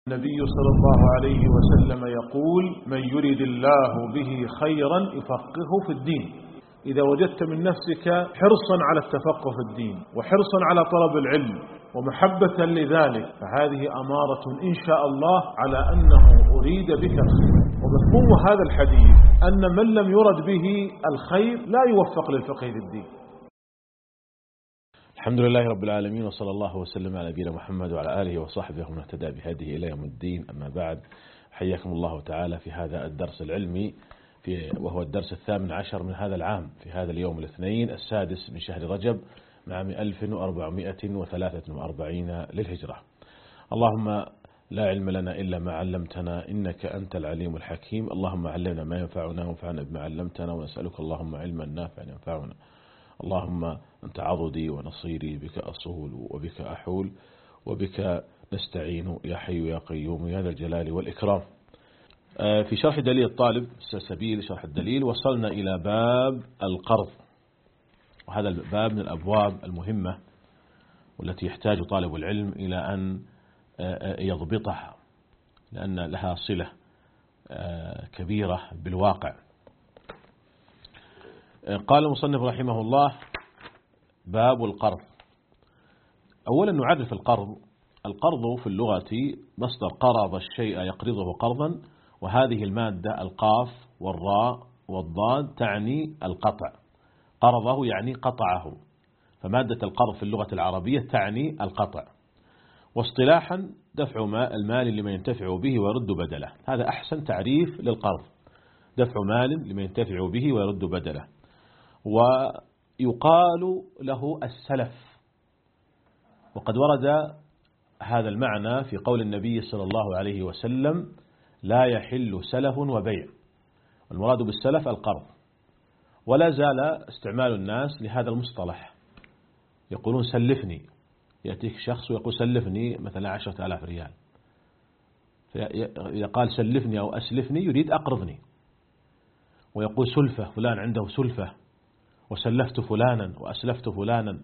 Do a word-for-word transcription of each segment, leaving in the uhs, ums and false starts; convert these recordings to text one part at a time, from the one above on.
النبي صلى الله عليه وسلم يقول: من يريد الله به خيرا يفقهه في الدين. إذا وجدت من نفسك حرصا على التفقه في الدين وحرصا على طلب العلم ومحبة لذلك، فهذه أمارة إن شاء الله على أنه أريد بك الخير. ومفهوم هذا الحديث أن من لم يرد به الخير لا يوفق للفقه في الدين. الحمد لله رب العالمين، وصلى الله وسلم على نبينا محمد وعلى آله وصحبه ومن اهتدى بهديه إلى يوم الدين. أما بعد، حياكم الله تعالى في هذا الدرس العلمي في وهو الدرس الثامن عشر من هذا العام، في هذا اليوم الاثنين السادس من شهر رجب من عام ألف وأربعمائة وثلاثة وأربعين للهجرة. اللهم لا علم لنا إلا ما علمتنا إنك أنت العليم الحكيم. اللهم علمنا ما ينفعنا وانفعنا بما علمتنا، ونسألك اللهم علما نافعا ينفعنا. اللهم أنت عضدي ونصيري، بك أصول وبك أحول وبك نستعين يا حي يا قيوم يا ذا الجلال والإكرام. في شرح دليل الطالب سبيل شرح الدليل وصلنا إلى باب القرض، وهذا الباب من الأبواب المهمة والتي يحتاج طالب العلم إلى أن يضبطها، لأن لها صلة كبيرة بالواقع. قال المصنف رحمه الله: باب القرض. أولا نعرف القرض. القرض في اللغة مصدر قرض الشيء يقرضه قرضا، وهذه المادة القاف والراء والضاد تعني القطع. قرضه يعني قطعه، فمادة القرض في اللغة العربية تعني القطع. واصطلاحا دفع المال لمن ينتفع به ويرد بدله، هذا أحسن تعريف للقرض، دفع مال لمن ينتفع به ويرد بدله. ويقال له السلف، وقد ورد هذا المعنى في قول النبي صلى الله عليه وسلم: لا يحل سلف وبيع. المراد بالسلف القرض. ولا زال استعمال الناس لهذا المصطلح، يقولون سلفني، يأتيك شخص ويقول سلفني مثلا عشرة آلاف ريال، إذا قال سلفني أو أسلفني يريد أقرضني. ويقول سلفة، فلان عنده سلفة، وسلفت فلانا وأسلفت فلانا.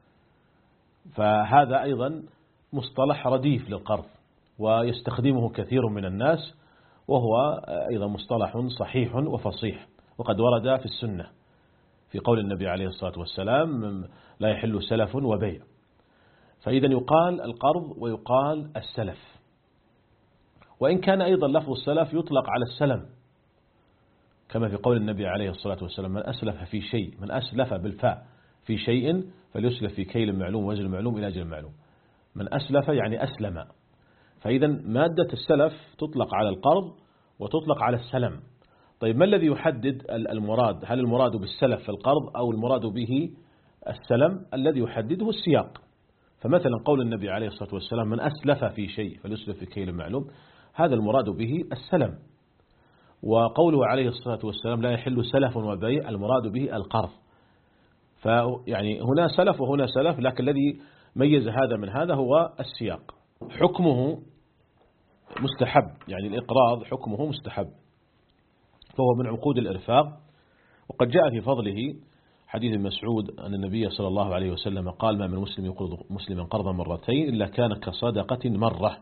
فهذا أيضا مصطلح رديف للقرض، ويستخدمه كثير من الناس، وهو أيضا مصطلح صحيح وفصيح، وقد ورد في السنة في قول النبي عليه الصلاة والسلام: لا يحل سلف وبيع. فإذا يقال القرض ويقال السلف. وإن كان أيضا لفظ السلف يطلق على السلم، كما في قول النبي عليه الصلاة والسلام: من أسلف في شيء، من أسلف بالفاء في شيء فليسلف في كيل معلوم وزن معلوم إلى أجل معلوم. من أسلف يعني أسلم. فإذا مادة السلف تطلق على القرض وتطلق على السلم. طيب، ما الذي يحدد المراد؟ هل المراد بالسلف في القرض أو المراد به السلم؟ الذي يحدده السياق. فمثلا قول النبي عليه الصلاة والسلام: من أسلف في شيء فليسلف في كيل معلوم، هذا المراد به السلم. وقوله عليه الصلاة والسلام: لا يحل سلف وبيع، المراد به القرض. فيعني هنا سلف وهنا سلف، لكن الذي ميز هذا من هذا هو السياق. حكمه مستحب، يعني الإقراض حكمه مستحب، فهو من عقود الإرفاق. وقد جاء في فضله حديث مسعود أن النبي صلى الله عليه وسلم قال: ما من مسلم يقرض مسلما قرضا مرتين إلا كان كصدقة مرة.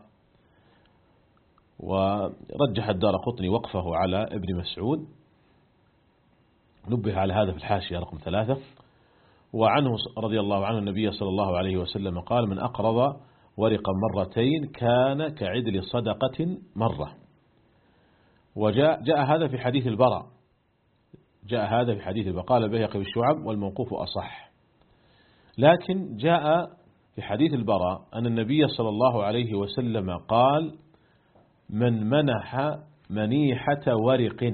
ورجح الدارقطني وقفه على ابن مسعود، نبه على هذا في الحاشية رقم ثلاثة. وعنه رضي الله عنه النبي صلى الله عليه وسلم قال: من أقرض ورقا مرتين كان كعدل صدقة مرة. وجاء جاء هذا في حديث البراء، جاء هذا في حديث البراء، قال البيهقي بالشعب والموقوف أصح. لكن جاء في حديث البراء أن النبي صلى الله عليه وسلم قال: من منح منيحة ورق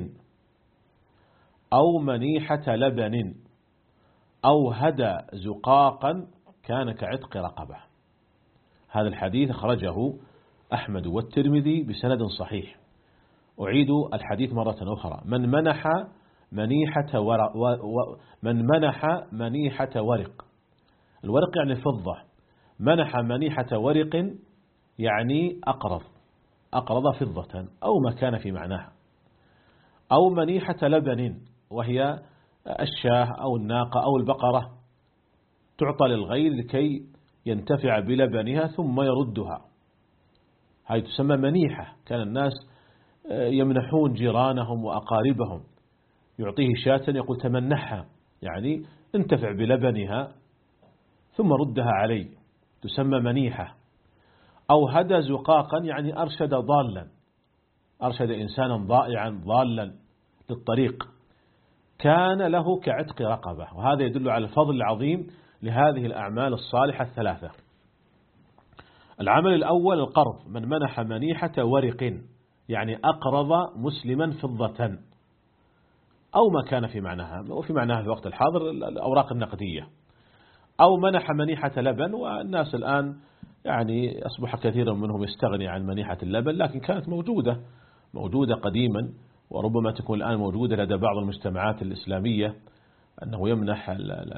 أو منيحة لبن أو هدى زقاقا كان كعتق رقبة. هذا الحديث أخرجه أحمد والترمذي بسند صحيح. أعيد الحديث مرة أخرى: من منح منيحة ورق و من منح منيحة ورق، الورق يعني الفضة، منح منيحة ورق يعني أقرض، أقرض فضة أو ما كان في معناها. أو منيحة لبن، وهي الشاه أو الناقة أو البقرة، تعطى للغير لكي ينتفع بلبنها ثم يردها. هذه تسمى منيحة. كان الناس يمنحون جيرانهم وأقاربهم، يعطيه شاة يقول تمنحها، يعني انتفع بلبنها ثم ردها علي، تسمى منيحة. أو هدى زقاقا يعني أرشد ضالا، أرشد إنسانا ضائعا ضالا للطريق، كان له كعتق رقبة. وهذا يدل على الفضل العظيم لهذه الأعمال الصالحة الثلاثة. العمل الأول القرض، من منح منيحة ورق يعني أقرض مسلما فضة أو ما كان في معناها، وفي معناها في وقت الحاضر الأوراق النقدية، أو منح منيحة لبن. والناس الآن يعني أصبح كثيرا منهم يستغني عن منيحة اللبن، لكن كانت موجودة موجودة قديما، وربما تكون الآن موجودة لدى بعض المجتمعات الإسلامية، أنه يمنح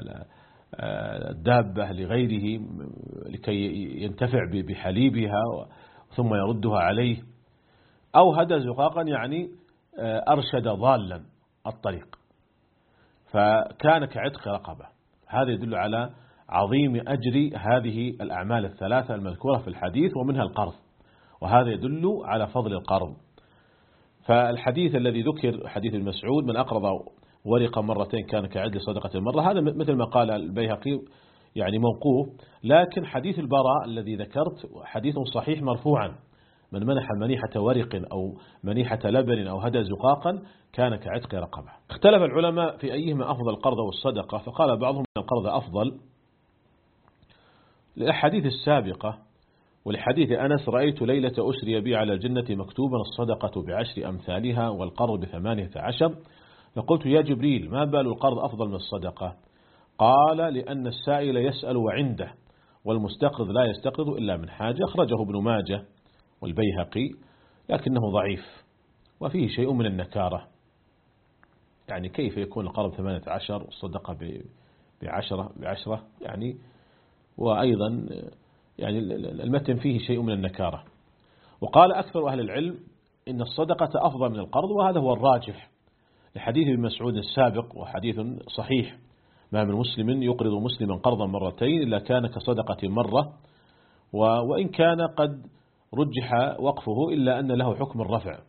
الدابة لغيره لكي ينتفع بحليبها ثم يردها عليه. أو هدى زقاقا يعني أرشد ضالا الطريق، فكان كعتق رقبة. هذا يدل على عظيم أجر هذه الأعمال الثلاثة المذكورة في الحديث، ومنها القرض، وهذا يدل على فضل القرض. فالحديث الذي ذكر حديث ابن مسعود من أقرض ورقة مرتين كان كعدل صدقة مرة، هذا مثل ما قال البيهقي يعني موقوف، لكن حديث البراء الذي ذكرت حديث صحيح مرفوعا، من منح منيحة ورق أو منيحة لبن أو هدى زقاقا كان كعتق رقبة. اختلف العلماء في أيهما أفضل، القرض والصدقة، فقال بعضهم أن القرض أفضل للأحاديث السابقة، ولحديث أنس رأيت ليلة أسري بي على الجنة مكتوبا الصدقة بعشر أمثالها والقرض بثمانية عشر، فقلت يا جبريل ما بال القرض أفضل من الصدقة؟ قال لأن السائل يسأل وعنده، والمستقرض لا يستقرض إلا من حاجة. أخرجه ابن ماجه والبيهقي لكنه ضعيف وفيه شيء من النكارة، يعني كيف يكون القرض ثمانية عشر والصدقة بعشرة بعشرة يعني، وأيضا يعني المتن فيه شيء من النكارة. وقال أكثر أهل العلم إن الصدقة أفضل من القرض، وهذا هو الراجح لحديث ابن مسعود السابق، وحديث صحيح ما من مسلم يقرض مسلما قرضا مرتين إلا كان كصدقة مرة، وإن كان قد رجح وقفه إلا أن له حكم الرفع،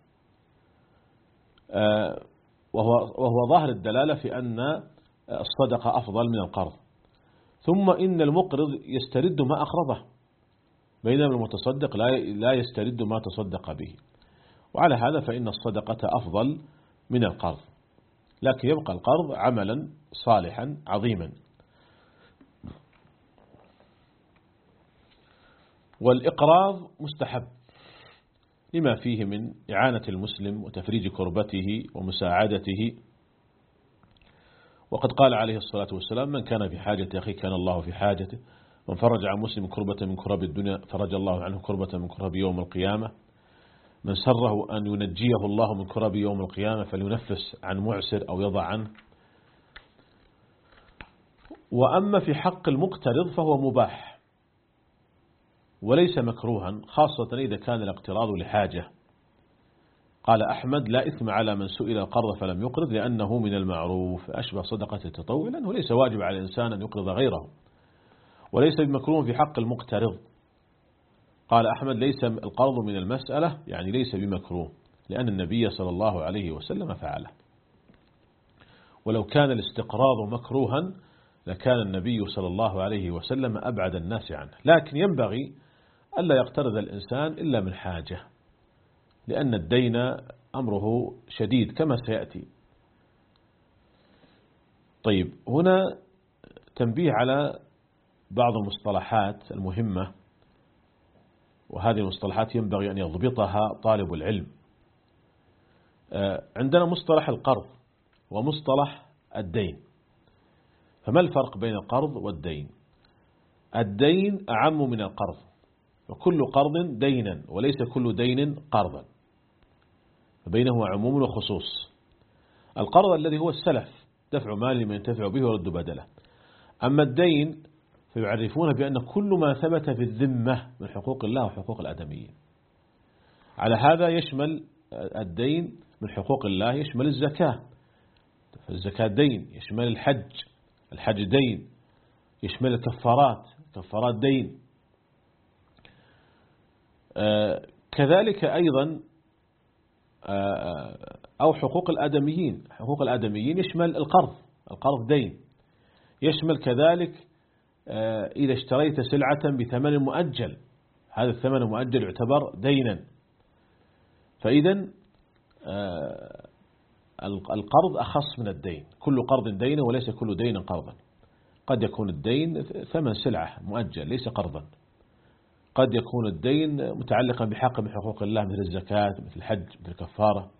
وهو, وهو ظاهر الدلالة في أن الصدقة أفضل من القرض. ثم إن المقرض يسترد ما أقرضه، بينما المتصدق لا يسترد ما تصدق به، وعلى هذا فإن الصدقة أفضل من القرض، لكن يبقى القرض عملا صالحا عظيما. والإقراض مستحب لما فيه من إعانة المسلم وتفريج كربته ومساعدته، وقد قال عليه الصلاة والسلام من كان في حاجة أخيه كان الله في حاجته، من فرج عن مسلم كربة من كرب الدنيا فرج الله عنه كربة من كرب يوم القيامة، من سره أن ينجيه الله من كرب يوم القيامة فلينفس عن معسر أو يضع عنه. وأما في حق المقترض فهو مباح وليس مكروها، خاصة إذا كان الاقتراض لحاجة. قال أحمد لا إثم على من سئل القرض فلم يقرض لأنه من المعروف، أشبه صدقة التطوع، لأنه ليس واجب على الإنسان أن يقرض غيره، وليس بمكروه في حق المقترض. قال أحمد ليس القرض من المسألة، يعني ليس بمكروه، لأن النبي صلى الله عليه وسلم فعله. ولو كان الاستقراض مكروها لكان النبي صلى الله عليه وسلم أبعد الناس عنه، لكن ينبغي ألا يقترض الإنسان إلا من حاجة، لأن الدين أمره شديد كما سيأتي. طيب، هنا تنبيه على بعض المصطلحات المهمة، وهذه المصطلحات ينبغي أن يضبطها طالب العلم. عندنا مصطلح القرض ومصطلح الدين، فما الفرق بين القرض والدين؟ الدين أعم من القرض، وكل قرض دينا وليس كل دين قرضا، فبينه عموم وخصوص. القرض الذي هو السلف، دفع مال لمن ينتفع به ورد بدله. أما الدين فيعرفون بأن كل ما ثبت في الذمة من حقوق الله وحقوق الآدميين. على هذا يشمل الدين من حقوق الله، يشمل الزكاة، فالزكاة دين، يشمل الحج، الحج دين، يشمل الكفارات، كفارات دين. كذلك أيضا أو حقوق الآدميين. حقوق الآدميين يشمل القرض، القرض دين، يشمل كذلك إذا اشتريت سلعة بثمن مؤجل، هذا الثمن المؤجل يعتبر دينا. فإذا القرض أخص من الدين، كل قرض دين وليس كل دين قرضا. قد يكون الدين ثمن سلعة مؤجل ليس قرضا، قد يكون الدين متعلقا بحق من حقوق الله مثل الزكاة مثل الحج مثل الكفارة،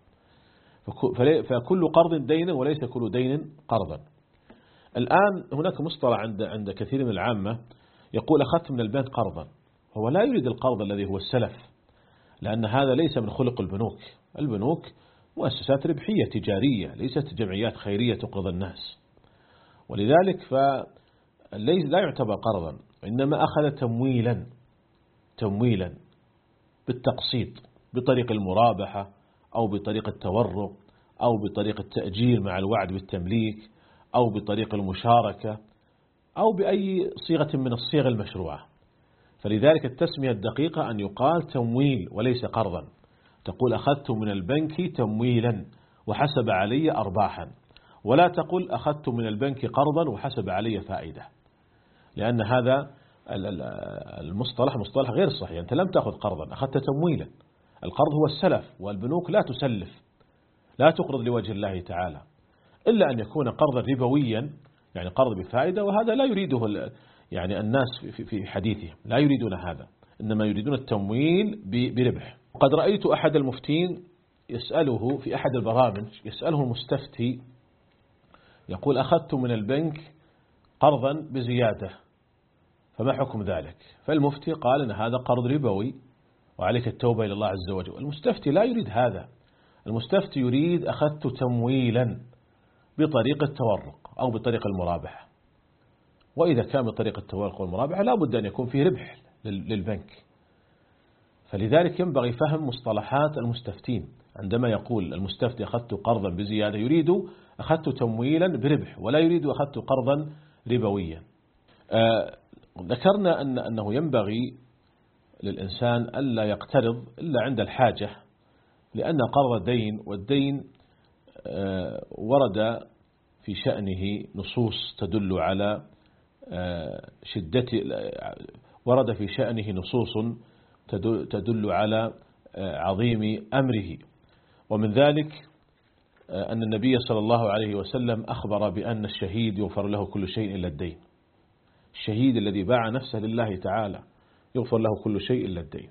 فكل قرض دين وليس كل دين قرضا. الآن هناك مصطلح عند عند كثير من العامة يقول أخذت من البنك قرضا، هو لا يريد القرض الذي هو السلف، لأن هذا ليس من خلق البنوك. البنوك مؤسسات ربحية تجارية ليست جمعيات خيرية تقرض الناس، ولذلك فلا يعتبر قرضا، إنما أخذ تمويلا تمويلا بالتقسيط بطريق المرابحة أو بطريق التورق أو بطريق التأجير مع الوعد بالتمليك أو بطريق المشاركة أو بأي صيغة من الصيغ المشروعة. فلذلك التسمية الدقيقة أن يقال تمويل وليس قرضا. تقول أخذت من البنك تمويلا وحسب علي أرباحا، ولا تقول أخذت من البنك قرضا وحسب علي فائدة، لأن هذا المصطلح مصطلح غير صحيح. أنت لم تأخذ قرضا، أخذت تمويلا. القرض هو السلف، والبنوك لا تسلف، لا تقرض لوجه الله تعالى، إلا أن يكون قرضا ربويا يعني قرض بفائدة، وهذا لا يريده يعني الناس في حديثهم، لا يريدون هذا، إنما يريدون التمويل بربح. وقد رأيت أحد المفتين يسأله في أحد البرامج، يسأله المستفتي يقول أخذت من البنك قرضا بزيادة فما حكم ذلك؟ فالمفتي قال إن هذا قرض ربوي وعليك التوبة إلى الله عز وجل. المستفتي لا يريد هذا، المستفتي يريد أخذت تمويلا بطريقة التورق أو بطريقة المرابحة، وإذا كان بطريقة التورق والمرابحة لا بد أن يكون فيه ربح للبنك. فلذلك ينبغي فهم مصطلحات المستفتين. عندما يقول المستفتي أخذت قرضا بزيادة يريد أخذت تمويلا بربح، ولا يريد أخذت قرضا ربويا. آه ذكرنا أن أنه ينبغي للإنسان ألا يقترض إلا عند الحاجة، لأن قرض دين، والدين آه ورد في شأنه نصوص تدل على آه شدة، ورد في شأنه نصوص تدل على عظيم أمره. ومن ذلك أن النبي صلى الله عليه وسلم أخبر بأن الشهيد يغفر له كل شيء إلا الدين. الشهيد الذي باع نفسه لله تعالى يغفر له كل شيء إلا الدين.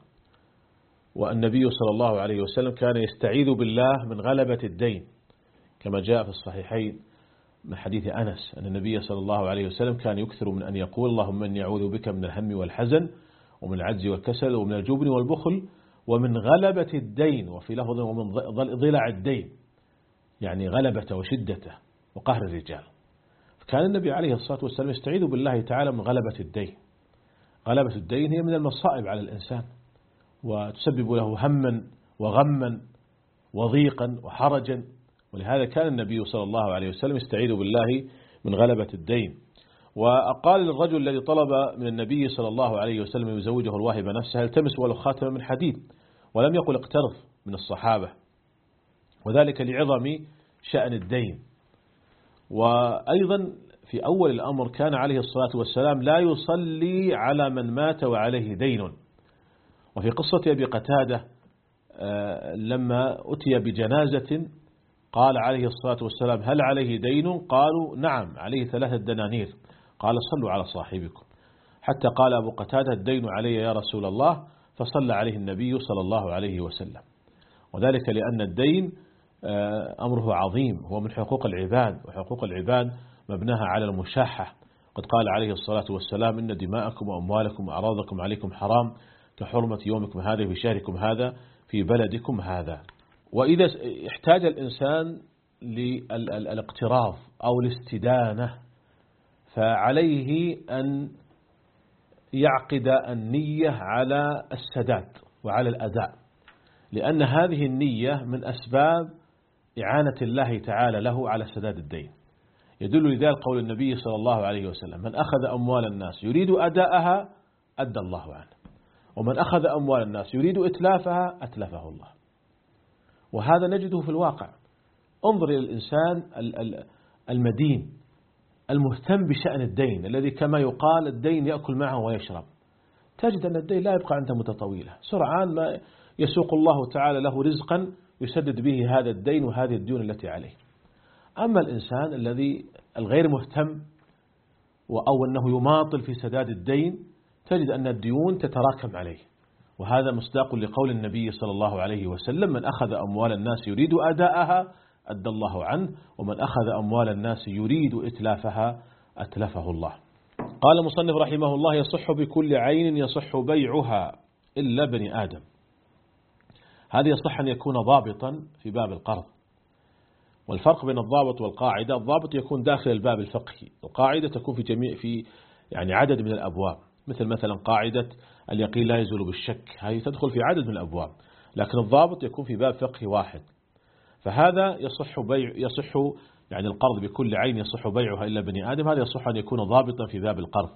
والنبي صلى الله عليه وسلم كان يستعيذ بالله من غلبة الدين، كما جاء في الصحيحين من حديث أنس أن النبي صلى الله عليه وسلم كان يكثر من أن يقول اللهم إني أعوذ بك من الهم والحزن ومن العجز والكسل ومن الجبن والبخل ومن غلبة الدين، وفي لفظ ومن ضلع الدين، يعني غلبة وشدته وقهر الرجال. فكان النبي عليه الصلاة والسلام يستعيذ بالله تعالى من غلبة الدين. غلبة الدين هي من المصائب على الإنسان، وتسبب له هما وغما وضيقا وحرجا، ولهذا كان النبي صلى الله عليه وسلم يستعيذ بالله من غلبة الدين. وقال للرجل الذي طلب من النبي صلى الله عليه وسلم يزوجه الواهب نفسه التمس ولو خاتما من حديد، ولم يقل اقترض من الصحابة، وذلك لعظم شأن الدين. وأيضا في أول الأمر كان عليه الصلاة والسلام لا يصلي على من مات وعليه دين. وفي قصة أبي قتادة لما أتي بجنازة قال عليه الصلاة والسلام هل عليه دين؟ قالوا نعم عليه ثلاثة دنانير. قال صلوا على صاحبكم، حتى قال أبو قتادة الدين علي يا رسول الله، فصلى عليه النبي صلى الله عليه وسلم. وذلك لأن الدين أمره عظيم، هو من حقوق العباد، وحقوق العباد مبناها على المشاحة. قد قال عليه الصلاة والسلام إن دماءكم وأموالكم وأعراضكم عليكم حرام كحرمة يومكم هذا في شهركم هذا في بلدكم هذا. وإذا احتاج الإنسان للاقتراض أو الاستدانة فعليه أن يعقد النية على السداد وعلى الأداء، لأن هذه النية من أسباب إعانة الله تعالى له على سداد الدين. يدل لذلك قول النبي صلى الله عليه وسلم من أخذ أموال الناس يريد أداءها أدى الله عنه، ومن أخذ أموال الناس يريد إتلافها أتلفه الله. وهذا نجده في الواقع. انظر إلى الإنسان المدين المهتم بشأن الدين، الذي كما يقال الدين يأكل معه ويشرب. تجد أن الدين لا يبقى عنده مدة طويلة، سرعان ما يسوق الله تعالى له رزقا يسدد به هذا الدين وهذه الديون التي عليه. أما الإنسان الذي الغير مهتم أو أنه يماطل في سداد الدين، تجد أن الديون تتراكم عليه. وهذا مصداق لقول النبي صلى الله عليه وسلم: من أخذ أموال الناس يريد أداءها أدى الله عنه، ومن أخذ أموال الناس يريد إتلافها أتلفه الله. قال المصنف رحمه الله: يصح بكل عين يصح بيعها إلا بني آدم. هذا يصح أن يكون ضابطا في باب القرض. والفرق بين الضابط والقاعدة: الضابط يكون داخل الباب الفقهي، القاعدة تكون في جميع في يعني عدد من الأبواب، مثل مثلا قاعدة اليقين لا يزول بالشك، هذه تدخل في عدد من الأبواب، لكن الضابط يكون في باب فقهي واحد. فهذا يصح بيع يصح يعني القرض بكل عين يصح بيعها إلا بني آدم، هذا يصح أن يكون ضابطا في باب القرض.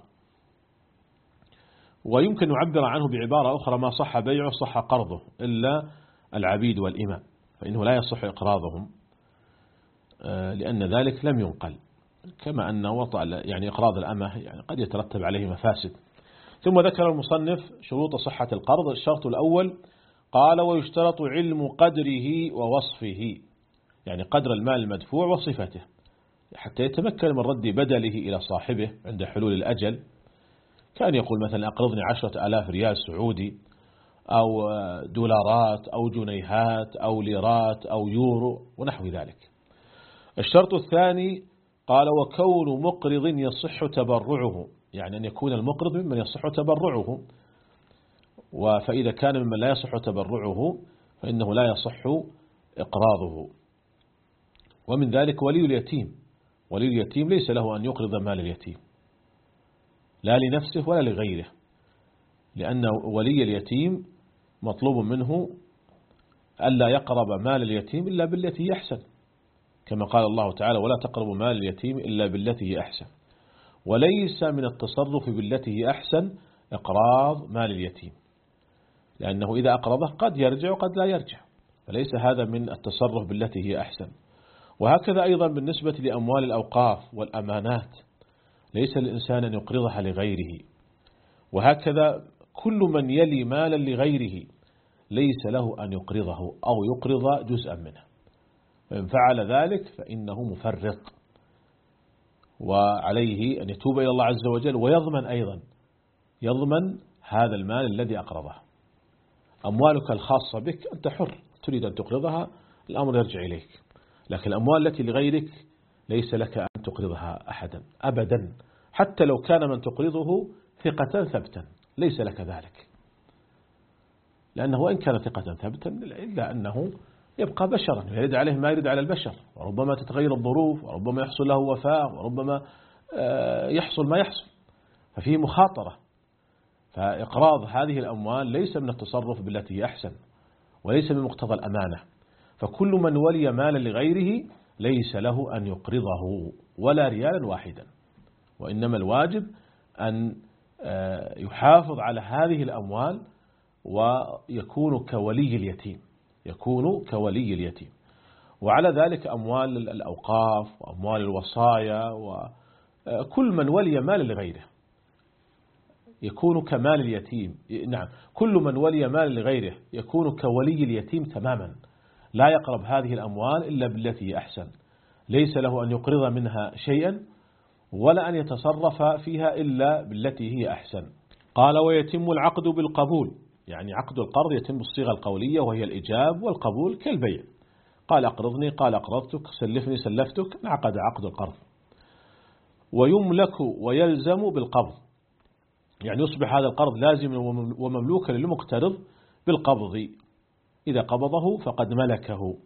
ويمكن يعبر عنه بعبارة أخرى: ما صح بيعه صح قرضه إلا العبيد والإماء، فإنه لا يصح إقراضهم لأن ذلك لم ينقل، كما أن وطأ يعني إقراض الأمة يعني قد يترتب عليه مفاسد. ثم ذكر المصنف شروط صحة القرض. الشرط الأول قال: ويشترط علم قدره ووصفه، يعني قدر المال المدفوع وصفته، حتى يتمكن من رد بدله إلى صاحبه عند حلول الأجل. كان يقول مثلا: أقرضني عشرة آلاف ريال سعودي أو دولارات أو جنيهات أو ليرات أو يورو ونحو ذلك. الشرط الثاني قال: وكون مقرض يصح تبرعه، يعني أن يكون المقرض ممن يصح تبرعه، فإذا كان ممن لا يصح تبرعه فإنه لا يصح إقراضه. ومن ذلك ولي اليتيم. ولي اليتيم ليس له أن يقرض مال اليتيم، لا لنفسه ولا لغيره، لأن ولي اليتيم مطلوب منه ألا يقرب مال اليتيم إلا بالتي هي أحسن، كما قال الله تعالى: ولا تقربوا مال اليتيم إلا بالتي هي أحسن. وليس من التصرف بالتي هي أحسن إقراض مال اليتيم، لأنه إذا أقرضه قد يرجع وقد لا يرجع، فليس هذا من التصرف بالتي هي أحسن. وهكذا أيضا بالنسبة لأموال الأوقاف والأمانات، ليس الإنسان أن يقرضها لغيره. وهكذا كل من يلي مالا لغيره ليس له أن يقرضه أو يقرض جزءا منه، فإن فعل ذلك فإنه مفرط، وعليه أن يتوب إلى الله عز وجل ويضمن أيضا يضمن هذا المال الذي أقرضه. أموالك الخاصة بك أنت حر، تريد أن تقرضها الأمر يرجع إليك، لكن الأموال التي لغيرك ليس لك أن تقرضها أحدا أبدا، حتى لو كان من تقرضه ثقة ثبتا ليس لك ذلك، لأنه وإن كان ثقة ثبتا إلا أنه يبقى بشرا يرد عليه ما يرد على البشر، وربما تتغير الظروف، وربما يحصل له وفاة، وربما يحصل ما يحصل، ففيه مخاطرة. فإقراض هذه الأموال ليس من التصرف بالتي هي أحسن، وليس من مقتضى الأمانة. فكل من ولي مالا لغيره ليس له أن يقرضه ولا ريالا واحدا، وإنما الواجب أن يحافظ على هذه الأموال ويكون كولي اليتيم، يكون كولي اليتيم. وعلى ذلك أموال الأوقاف وأموال الوصايا وكل من ولي مال لغيره يكون كمال اليتيم. نعم، كل من ولي مال لغيره يكون كولي اليتيم تماما، لا يقرب هذه الأموال إلا بالتي هي أحسن، ليس له أن يقرض منها شيئا ولا أن يتصرف فيها إلا بالتي هي أحسن. قال: ويتم العقد بالقبول، يعني عقد القرض يتم بالصيغة القولية وهي الإجاب والقبول كالبيع. قال: أقرضني، قال: أقرضتك، سلفني، سلفتك، انعقد عقد القرض. ويملك ويلزم بالقبض، يعني يصبح هذا القرض لازم ومملوكا للمقترض بالقبض، إذا قبضه فقد ملكه،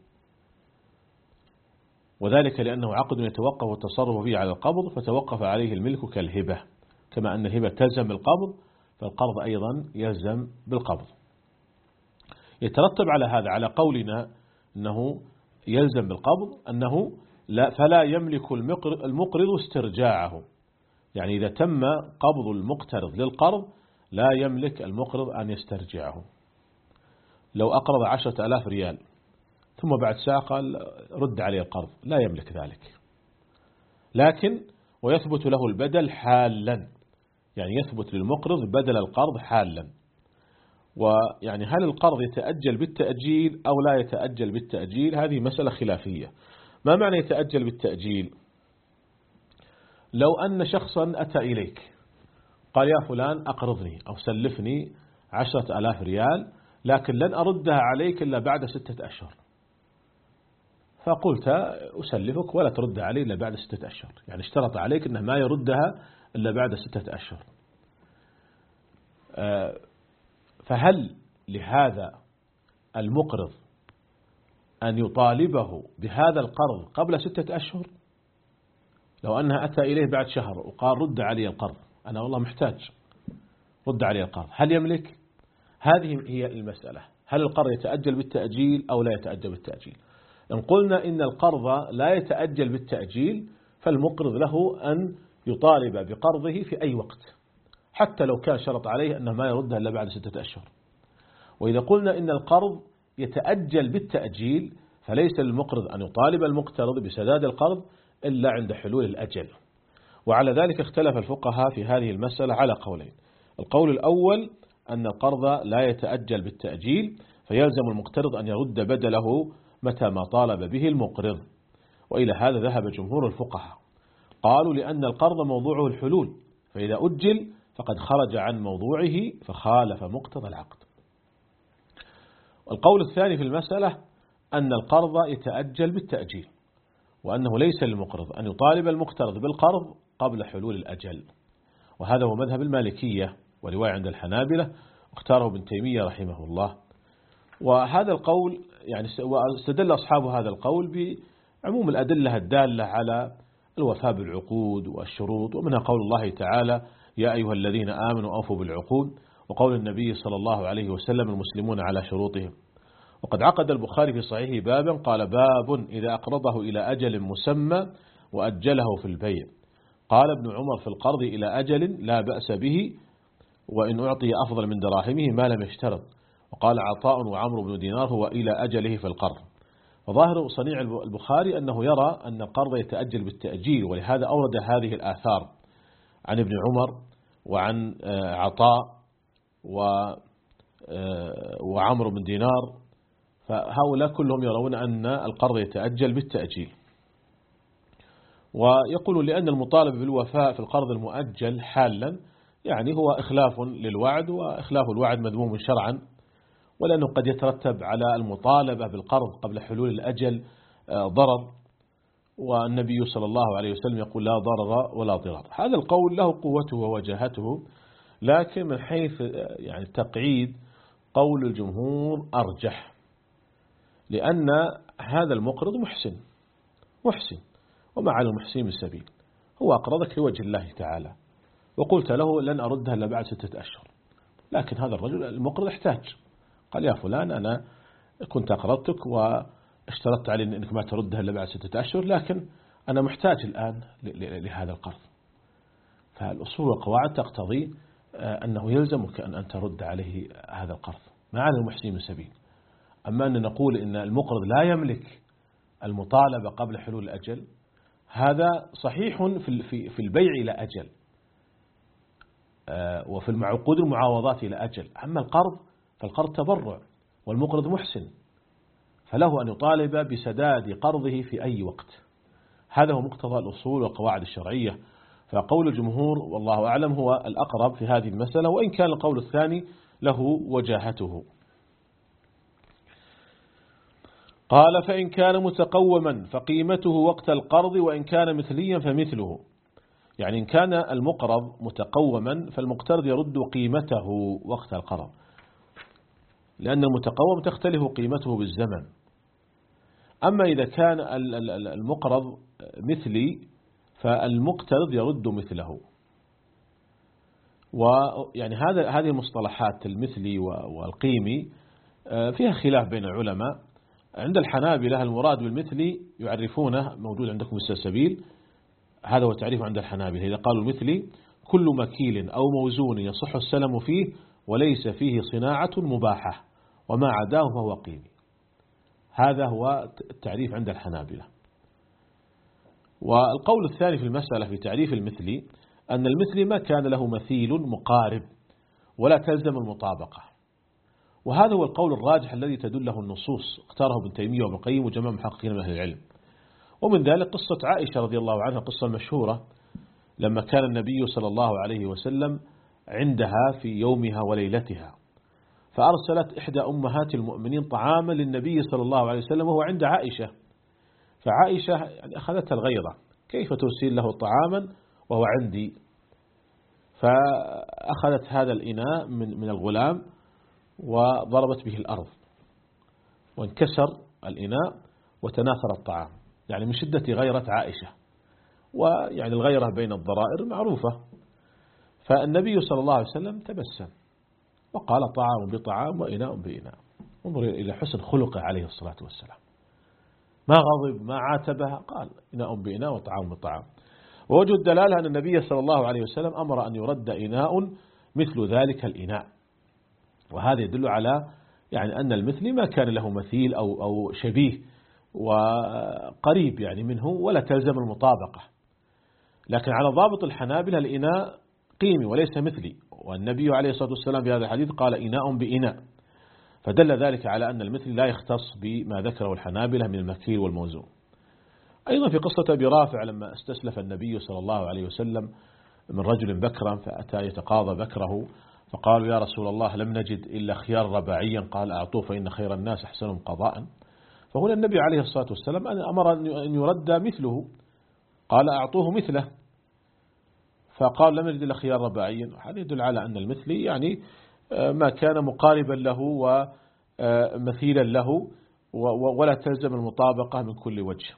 وذلك لأنه عقد يتوقف التصرف فيه على القبض، فتوقف عليه الملك كالهبة، كما أن الهبة تلزم بالقبض فالقرض أيضا يلزم بالقبض. يترتب على هذا، على قولنا أنه يلزم بالقبض، أنه لا فلا يملك المقرض استرجاعه، يعني إذا تم قبض المقترض للقرض لا يملك المقرض أن يسترجعه. لو أقرض عشرة آلاف ريال ثم بعد ساعة قال رد عليه القرض، لا يملك ذلك، لكن ويثبت له البدل حالا، يعني يثبت للمقرض بدل القرض حالا. ويعني هل القرض يتأجل بالتأجيل أو لا يتأجل بالتأجيل؟ هذه مسألة خلافية. ما معنى يتأجل بالتأجيل؟ لو أن شخصا أتى إليك قال يا فلان أقرضني أو سلفني عشرة آلاف ريال لكن لن أردها عليك إلا بعد ستة أشهر، فقلت أسلفك ولا ترد علي إلا بعد ستة أشهر، يعني اشترط عليك أنه ما يردها إلا بعد ستة أشهر. فهل لهذا المقرض أن يطالبه بهذا القرض قبل ستة أشهر؟ لو أنها أتى إليه بعد شهر وقال رد علي القرض، أنا والله محتاج رد علي القرض، هل يملك؟ هذه هي المسألة، هل القرض يتأجل بالتأجيل أو لا يتأجل بالتأجيل؟ إن قلنا إن القرض لا يتأجل بالتأجيل فالمقرض له أن يطالب بقرضه في أي وقت، حتى لو كان شرط عليه أنه ما يردها إلا بعد ستة أشهر. وإذا قلنا إن القرض يتأجل بالتأجيل فليس للمقرض أن يطالب المقترض بسداد القرض إلا عند حلول الأجل. وعلى ذلك اختلف الفقهاء في هذه المسألة على قولين. القول الأول أن القرض لا يتأجل بالتأجيل فيلزم المقترض أن يرد بدله متى ما طالب به المقرض، وإلى هذا ذهب جمهور الفقهاء، قالوا لأن القرض موضوعه الحلول، فإذا أجل فقد خرج عن موضوعه فخالف مقتضى العقد. القول الثاني في المسألة أن القرض يتأجل بالتأجيل، وأنه ليس للمقرض أن يطالب المقترض بالقرض قبل حلول الأجل، وهذا هو مذهب المالكية ورواية عند الحنابلة اختاره ابن تيمية رحمه الله. وهذا القول يعني استدل أصحاب هذا القول بعموم الأدلة الدالة على الوفاء بالعقود والشروط، ومنها قول الله تعالى يا أيها الذين آمنوا أوفوا بالعقود، وقول النبي صلى الله عليه وسلم المسلمون على شروطهم. وقد عقد البخاري في صحيحه بابا قال باب إذا أقرضه إلى أجل مسمى وأجله في البيع. قال ابن عمر في القرض إلى أجل لا بأس به وإن أعطي أفضل من دراهمه ما لم يشترط. وقال عطاء وعمرو بن دينار هو إلى أجله في القرض. وظاهر صنيع البخاري أنه يرى أن القرض يتأجل بالتأجيل، ولهذا أورد هذه الآثار عن ابن عمر وعن عطاء وعمرو بن دينار، فهؤلاء كلهم يرون أن القرض يتأجل بالتأجيل. ويقول لأن المطالب بالوفاء في القرض المؤجل حالا يعني هو إخلاف للوعد، وإخلاف الوعد مذموم شرعا، ولأنه قد يترتب على المطالبة بالقرض قبل حلول الأجل ضرر، والنبي صلى الله عليه وسلم يقول لا ضرر ولا ضرار. هذا القول له قوته ووجاهته، لكن من حيث يعني التقعيد قول الجمهور أرجح، لأن هذا المقرض محسن محسن وما على المحسن من سبيل، هو أقرضك لوجه الله تعالى وقلت له لن أردها إلا بعد ستة أشهر، لكن هذا الرجل المقرض احتاج، قال يا فلان أنا كنت أقرضتك واشترطت علي أنك ما تردها إلا بعد ستة أشهر، لكن أنا محتاج الآن لهذا القرض. فالأصول والقواعد تقتضي أنه يلزمك أن ترد عليه هذا القرض ما على المحسن من سبيل. أما أن نقول إن المقرض لا يملك المطالبة قبل حلول الأجل، هذا صحيح في البيع إلى أجل وفي المعقود المعاوضات إلى أجل. أما القرض فالقرض تبرع والمقرض محسن، فله أن يطالب بسداد قرضه في أي وقت. هذا هو مقتضى الأصول والقواعد الشرعية. فقول الجمهور والله أعلم هو الأقرب في هذه المسألة، وإن كان القول الثاني له وجاهته. قال فإن كان متقوما فقيمته وقت القرض، وإن كان مثليا فمثله. يعني إن كان المقرض متقوما فالمقترض يرد قيمته وقت القرض، لأن المتقوم تختلف قيمته بالزمن. أما إذا كان المقرض مثلي فالمقترض يرد مثله. ويعني هذا هذه المصطلحات المثلي والقيمي فيها خلاف بين العلماء. عند الحنابلة المراد بالمثلي يعرفونه موجود عندكم السلسبيل، هذا هو تعريف عند الحنابلة. إذا قالوا المثلي كل مكيل أو موزون يصح السلم فيه وليس فيه صناعة مباحة وما عداه فهو قيمي. هذا هو التعريف عند الحنابلة. والقول الثاني في المسألة في تعريف المثلي أن المثلي ما كان له مثيل مقارب ولا تلزم المطابقة، وهذا هو القول الراجح الذي تدله النصوص، اختاره ابن تيمية وابن القيم وجماعة محققين من أهل العلم. ومن ذلك قصة عائشة رضي الله عنها، قصة مشهورة، لما كان النبي صلى الله عليه وسلم عندها في يومها وليلتها، فأرسلت إحدى أمهات المؤمنين طعاما للنبي صلى الله عليه وسلم وهو عند عائشة، فعائشة يعني أخذتها الغيرة، كيف ترسل له طعاما وهو عندي؟ فأخذت هذا الإناء من من الغلام وضربت به الأرض وانكسر الإناء وتناثر الطعام، يعني من شدة غيرة عائشة، ويعني الغيرة بين الضرائر معروفة. فالنبي صلى الله عليه وسلم تبسم وقال طعام بطعام وإناء بإناء. انظر إلى حسن خلقه عليه الصلاة والسلام، ما غضب ما عاتبها، قال إناء بإناء وطعام بطعام. ووجه الدلالة أن النبي صلى الله عليه وسلم أمر أن يرد إناء مثل ذلك الإناء، وهذا يدل على يعني أن المثل ما كان له مثيل أو أو شبيه وقريب يعني منه ولا تلزم المطابقة. لكن على ضابط الحنابلة الإناء قيمي وليس مثلي، والنبي عليه الصلاة والسلام في هذا الحديث قال إناء بإناء، فدل ذلك على أن المثل لا يختص بما ذكره الحنابلة من المكيل والموزون. أيضا في قصة أبي رافع لما استسلف النبي صلى الله عليه وسلم من رجل بكرا فأتى يتقاضى بكره، فقالوا يا رسول الله لم نجد إلا خيار رباعيا، قال أعطوه فإن خير الناس أحسنهم قضاء. فهنا النبي عليه الصلاة والسلام أمر أن يرد مثله، قال أعطوه مثله، فقال لم نجد إلا خيار رباعيا. هذا يدل على أن المثل يعني ما كان مقاربا له ومثيلا له ولا تلزم المطابقة من كل وجه.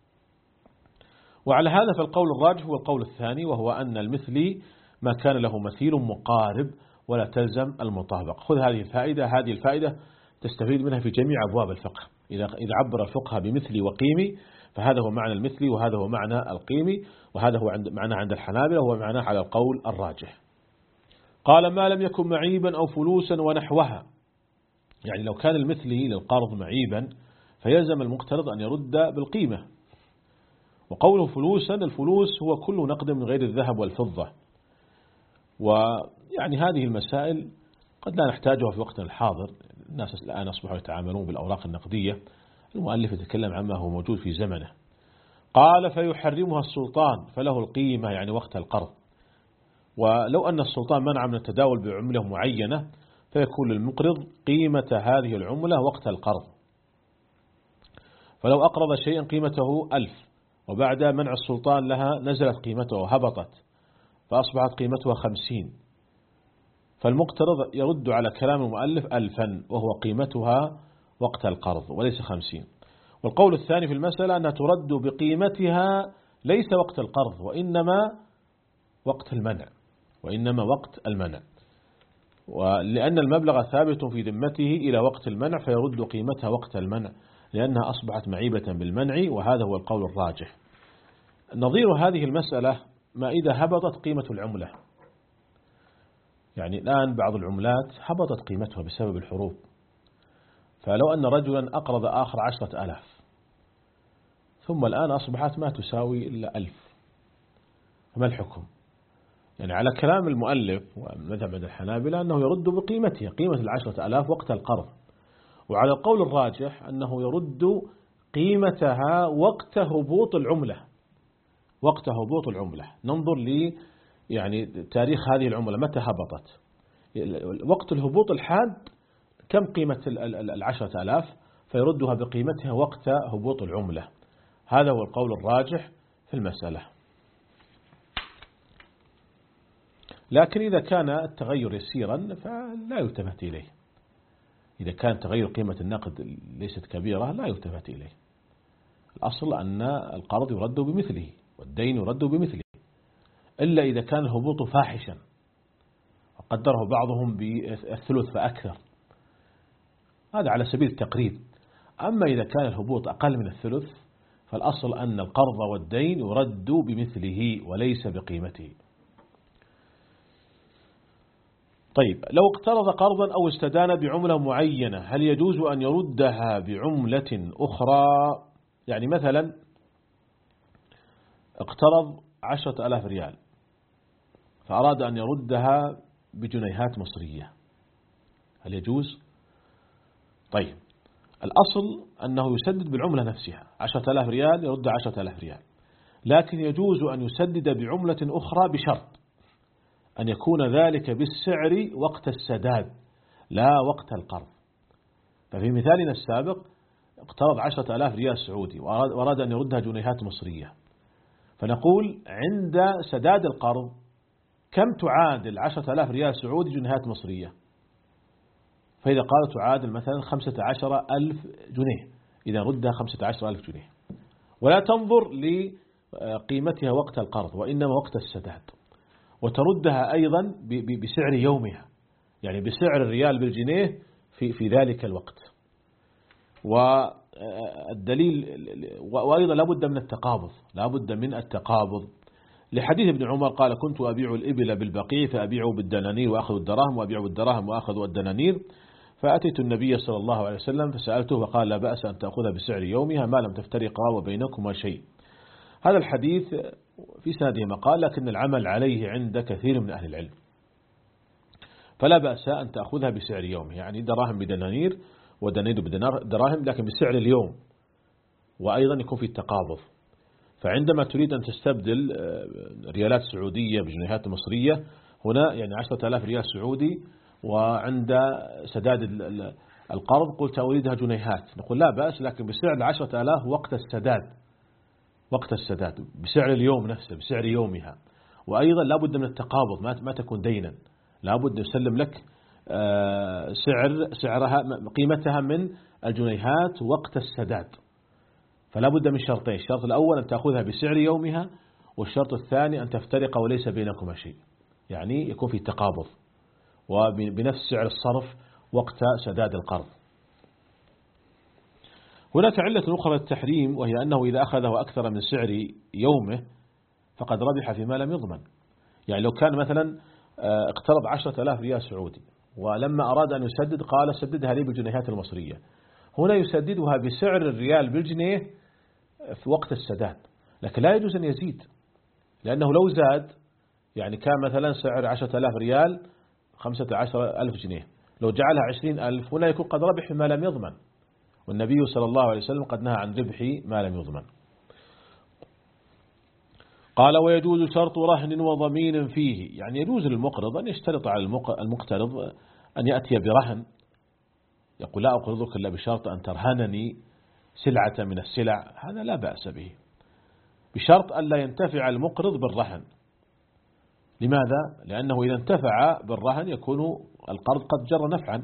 وعلى هذا فالقول الراجح هو القول الثاني، وهو أن المثلي ما كان له مثيل مقارب ولا تلزم المطابقة. خذ هذه الفائدة، هذه الفائدة تستفيد منها في جميع أبواب الفقه. إذا إذا عبر الفقه بمثلي وقيمي فهذا هو معنى المثلي وهذا هو معنى القيمي، وهذا هو عند معنى عند الحنابلة وهو معناه على القول الراجح. قال ما لم يكن معيبا أو فلوسا ونحوها، يعني لو كان المثلي للقرض معيبا فيلزم المقترض أن يرد بالقيمة. وقوله فلوسا، الفلوس هو كل نقد من غير الذهب والفضة، ويعني هذه المسائل قد لا نحتاجها في وقتنا الحاضر، الناس الآن أصبحوا يتعاملون بالأوراق النقدية، المؤلف يتكلم عما هو موجود في زمنه. قال فيحرمها السلطان فله القيمة يعني وقت القرض، ولو أن السلطان منع من التداول بعملة معينة فيكون للمقرض قيمة هذه العملة وقت القرض. فلو أقرض شيئا قيمته ألف وبعد منع السلطان لها نزلت قيمته وهبطت فأصبحت قيمتها خمسين، فالمقترض يرد على كلام المؤلف ألفا وهو قيمتها وقت القرض وليس خمسين. والقول الثاني في المسألة أنها ترد بقيمتها ليس وقت القرض وإنما وقت المنع وإنما وقت المنع، ولأن المبلغ ثابت في ذمته إلى وقت المنع فيرد قيمتها وقت المنع لأنها أصبحت معيبة بالمنع، وهذا هو القول الراجح. نظير هذه المسألة ما إذا هبطت قيمة العملة، يعني الآن بعض العملات هبطت قيمتها بسبب الحروب، فلو أن رجلا أقرض آخر عشرة ألاف ثم الآن أصبحت ما تساوي إلا ألف، فما الحكم؟ يعني على كلام المؤلف ومذهب الحنابلة أنه يرد بقيمتها قيمة العشرة ألاف وقت القرض، وعلى القول الراجح أنه يرد قيمتها وقت هبوط العملة وقت هبوط العملة. ننظر لي يعني تاريخ هذه العملة متى هبطت، وقت الهبوط الحاد كم قيمة العشرة ألاف فيردها بقيمتها وقت هبوط العملة. هذا هو القول الراجح في المسألة. لكن إذا كان التغير يسيرا فلا يلتفت إليه، إذا كان تغير قيمة النقد ليست كبيرة لا يلتفت إليه. الأصل أن القرض يرد بمثله والدين يرد بمثله، إلا إذا كان الهبوط فاحشا وقدره بعضهم بالثلث فأكثر، هذا على سبيل التقريب. أما إذا كان الهبوط أقل من الثلث فالأصل أن القرض والدين يرد بمثله وليس بقيمته. طيب لو اقترض قرضا أو استدان بعملة معينة هل يجوز أن يردها بعملة أخرى؟ يعني مثلا اقترض عشرة آلاف ريال فأراد أن يردها بجنيهات مصرية، هل يجوز؟ طيب الأصل أنه يسدد بالعملة نفسها، عشرة آلاف ريال يرد عشرة آلاف ريال، لكن يجوز أن يسدد بعملة أخرى بشرط أن يكون ذلك بالسعر وقت السداد لا وقت القرض. ففي مثالنا السابق اقترض عشرة آلاف ريال سعودي وأراد أن يردها جنيهات مصرية، فنقول عند سداد القرض كم تعادل عشرة آلاف ريال سعودي جنيهات مصرية؟ فإذا قال تعادل مثلا خمسة عشر ألف جنيه، إذا ردها خمسة عشر ألف جنيه، ولا تنظر لقيمتها وقت القرض وإنما وقت السداد، وتردها أيضا بسعر يومها، يعني بسعر الريال بالجنيه في في ذلك الوقت. والدليل وأيضا لابد من التقابض، لابد من التقابض لحديث ابن عمر قال كنت أبيع الإبل بالبقيع فأبيع بالدنانير وأخذ الدراهم وأبيع بالدراهم وأخذ الدنانير، فأتيت النبي صلى الله عليه وسلم فسألته فقال لا بأس أن تأخذها بسعر يومها ما لم تفترقا وبينكما شيء. هذا الحديث في سنده مقال لكن العمل عليه عند كثير من أهل العلم، فلا بأس أن تأخذها بسعر يومها، يعني دراهم بدنانير ودنانير بدراهم لكن بسعر اليوم، وأيضا يكون في التقابض. فعندما تريد أن تستبدل ريالات سعودية بجنيهات مصرية هنا يعني عشرة آلاف ريال سعودي، وعند سداد القرض قلت أريدها جنيهات، نقول لا بأس لكن بسعر عشرة آلاف وقت السداد، وقت السداد بسعر اليوم نفسه بسعر يومها. وأيضا لا بد من التقابض، ما ما تكون دينا، لا بد يسلم لك سعر سعرها قيمتها من الجنيهات وقت السداد. فلا بد من شرطين، الشرط الأول أن تأخذها بسعر يومها، والشرط الثاني أن تفترق وليس بينكما شيء، يعني يكون في تقابض وبنفس سعر الصرف وقت سداد القرض. هناك علة أخرى للتحريم وهي أنه إذا أخذه أكثر من سعر يومه فقد ربح فيما لم يضمن. يعني لو كان مثلا اقترض عشرة آلاف ريال سعودي ولما أراد أن يسدد قال سددها لي بالجنيهات المصرية، هنا يسددها بسعر الريال بالجنيه في وقت السداد، لكن لا يجوز أن يزيد، لأنه لو زاد يعني كان مثلا سعر عشرة آلاف ريال خمسة عشر ألف جنيه، لو جعلها عشرين ألف هنا يكون قد ربح ما لم يضمن، والنبي صلى الله عليه وسلم قد نهى عن ربح ما لم يضمن. قال ويجوز شرط رهن وضمين فيه، يعني يجوز للمقرض أن يشترط على المقترض أن يأتي برهن، يقول لا أقرضك إلا بشرط أن ترهنني سلعة من السلع، هذا لا بأس به، بشرط أن لا ينتفع المقرض بالرهن. لماذا؟ لأنه إذا انتفع بالرهن يكون القرض قد جر نفعا.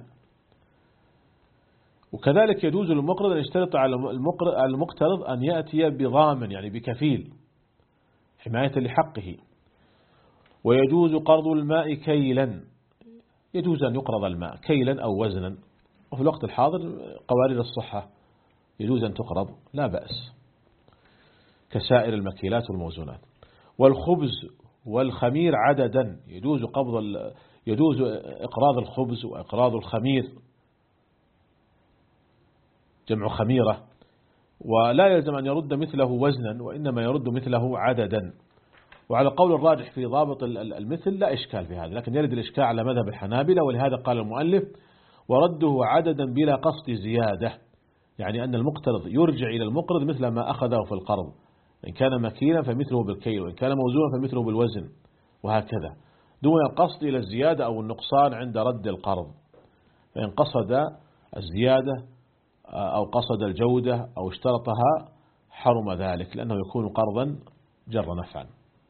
وكذلك يجوز للمقرض أن يشترط على المقترض أن يأتي بضامن، يعني بكفيل حماية لحقه. ويجوز قرض الماء كيلا، يجوز أن يقرض الماء كيلا أو وزنا، وفي الوقت الحاضر قوارير الصحة يجوز أن تقرض لا بأس كسائر المكيلات والموزونات. والخبز والخمير عددا، يجوز قبض يجوز إقراض الخبز وإقراض الخمير جمع خميرة، ولا يلزم أن يرد مثله وزنا وإنما يرد مثله عددا. وعلى قول الراجح في ضابط المثل لا إشكال في هذا، لكن يرد الإشكال على مذهب الحنابلة، ولهذا قال المؤلف ورده عددا بلا قصد زيادة، يعني أن المقترض يرجع إلى المقرض مثل ما أخذه في القرض، إن كان مكيلا فمثله بالكيل، وإن كان موزونا فمثله بالوزن، وهكذا دون القصد إلى الزيادة أو النقصان عند رد القرض. فإن قصد الزيادة أو قصد الجودة أو اشترطها حرم ذلك، لأنه يكون قرضا جر نفعا.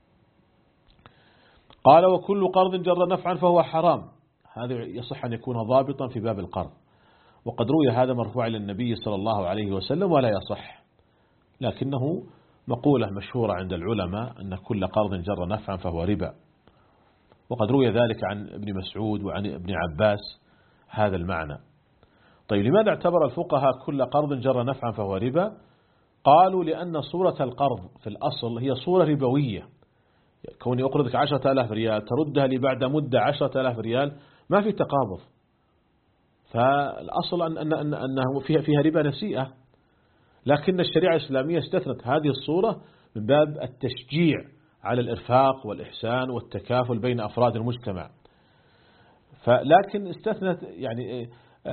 قال وكل قرض جر نفعا فهو حرام، هذا يصح أن يكون ضابطا في باب القرض، وقد روي هذا مرفوع إلى النبي صلى الله عليه وسلم ولا يصح، لكنه مقولة مشهورة عند العلماء أن كل قرض جر نفعا فهو ربا، وقد روي ذلك عن ابن مسعود وعن ابن عباس هذا المعنى. طيب لماذا اعتبر الفقهاء كل قرض جر نفعا فهو ربا؟ قالوا لأن صورة القرض في الأصل هي صورة ربوية، كوني أقرضك عشرة آلاف ريال تردها لي بعد مدة عشرة آلاف ريال، ما في تقابض، فالأصل أن أن أن أنه فيها فيها ربا نسيئة، لكن الشريعة الإسلامية استثنت هذه الصورة من باب التشجيع على الإرفاق والإحسان والتكافل بين أفراد المجتمع. فلكن استثنت يعني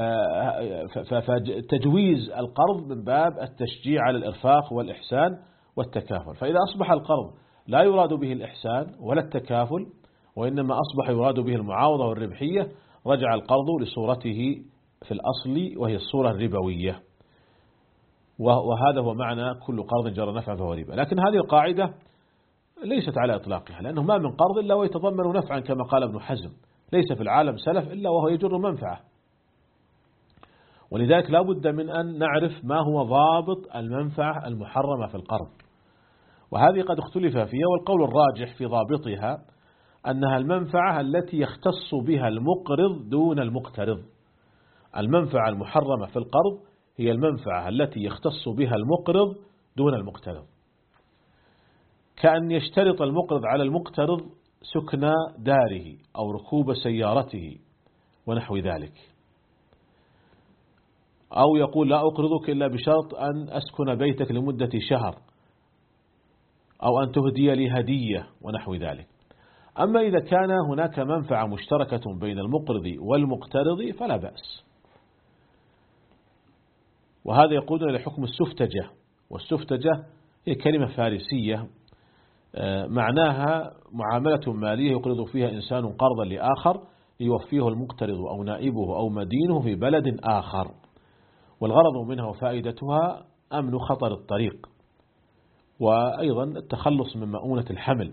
فتجويز القرض من باب التشجيع على الإرفاق والإحسان والتكافل. فإذا أصبح القرض لا يراد به الإحسان ولا التكافل، وإنما أصبح يراد به المعاوضة والربحية، رجع القرض لصورته في الأصل وهي الصورة الربوية، وهذا هو معنى كل قرض جرى نفعا فهو ربا. لكن هذه القاعدة ليست على إطلاقها، لأنه ما من قرض إلا ويتضمن نفعا كما قال ابن حزم، ليس في العالم سلف إلا وهو يجر منفعة. ولذلك لا بد من أن نعرف ما هو ضابط المنفعة المحرمة في القرض، وهذه قد اختلف فيها، والقول الراجح في ضابطها أنها المنفعة التي يختص بها المقرض دون المقترض. المنفعة المحرمة في القرض هي المنفعة التي يختص بها المقرض دون المقترض، كأن يشترط المقرض على المقترض سكن داره أو ركوب سيارته ونحو ذلك، أو يقول لا أقرضك إلا بشرط أن أسكن بيتك لمدة شهر، أو أن تهدي لي هدية ونحو ذلك. أما إذا كان هناك منفعة مشتركة بين المقرض والمقترض فلا بأس، وهذا يقودنا إلى حكم السفتجة. والسفتجة هي كلمة فارسية معناها معاملة مالية يقرض فيها إنسان قرضا لآخر ليوفيه المقترض أو نائبه أو مدينه في بلد آخر، والغرض منها وفائدتها أمن خطر الطريق، وأيضا التخلص من مؤونة الحمل.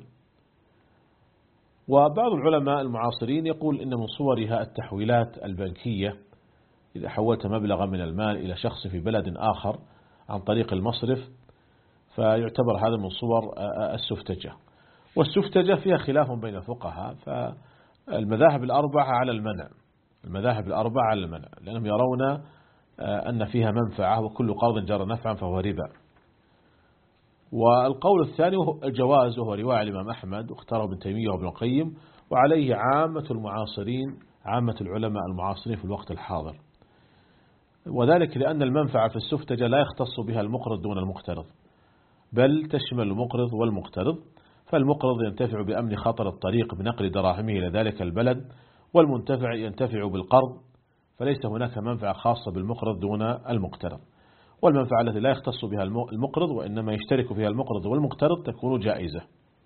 وبعض العلماء المعاصرين يقول إن من صورها التحويلات البنكية، إذا حولت مبلغا من المال إلى شخص في بلد آخر عن طريق المصرف فيعتبر هذا من صور السفتجة. والسفتجة فيها خلاف بين الفقهاء، فالمذاهب الأربعة على المنع، المذاهب الأربعة على المنع، لأنهم يرون أن فيها منفعة، وكل قرض جرى نفعا فهو ربا. والقول الثاني هو الجواز، وهو رواية الإمام أحمد واختاره ابن تيمية وابن القيم، وعليه عامة المعاصرين، عامة العلماء المعاصرين في الوقت الحاضر، وذلك لأن المنفعة في السفتجة لا يختص بها المقرض دون المقترض، بل تشمل المقرض والمقترض. فالمقرض ينتفع بأمن خطر الطريق بنقل دراهمه إلى ذلك البلد، والمنتفع ينتفع بالقرض، فليس هناك منفعة خاصة بالمقرض دون المقترض. والمنفعة التي لا يختص بها المقرض وإنما يشترك فيها المقرض والمقترض تكون جائزة.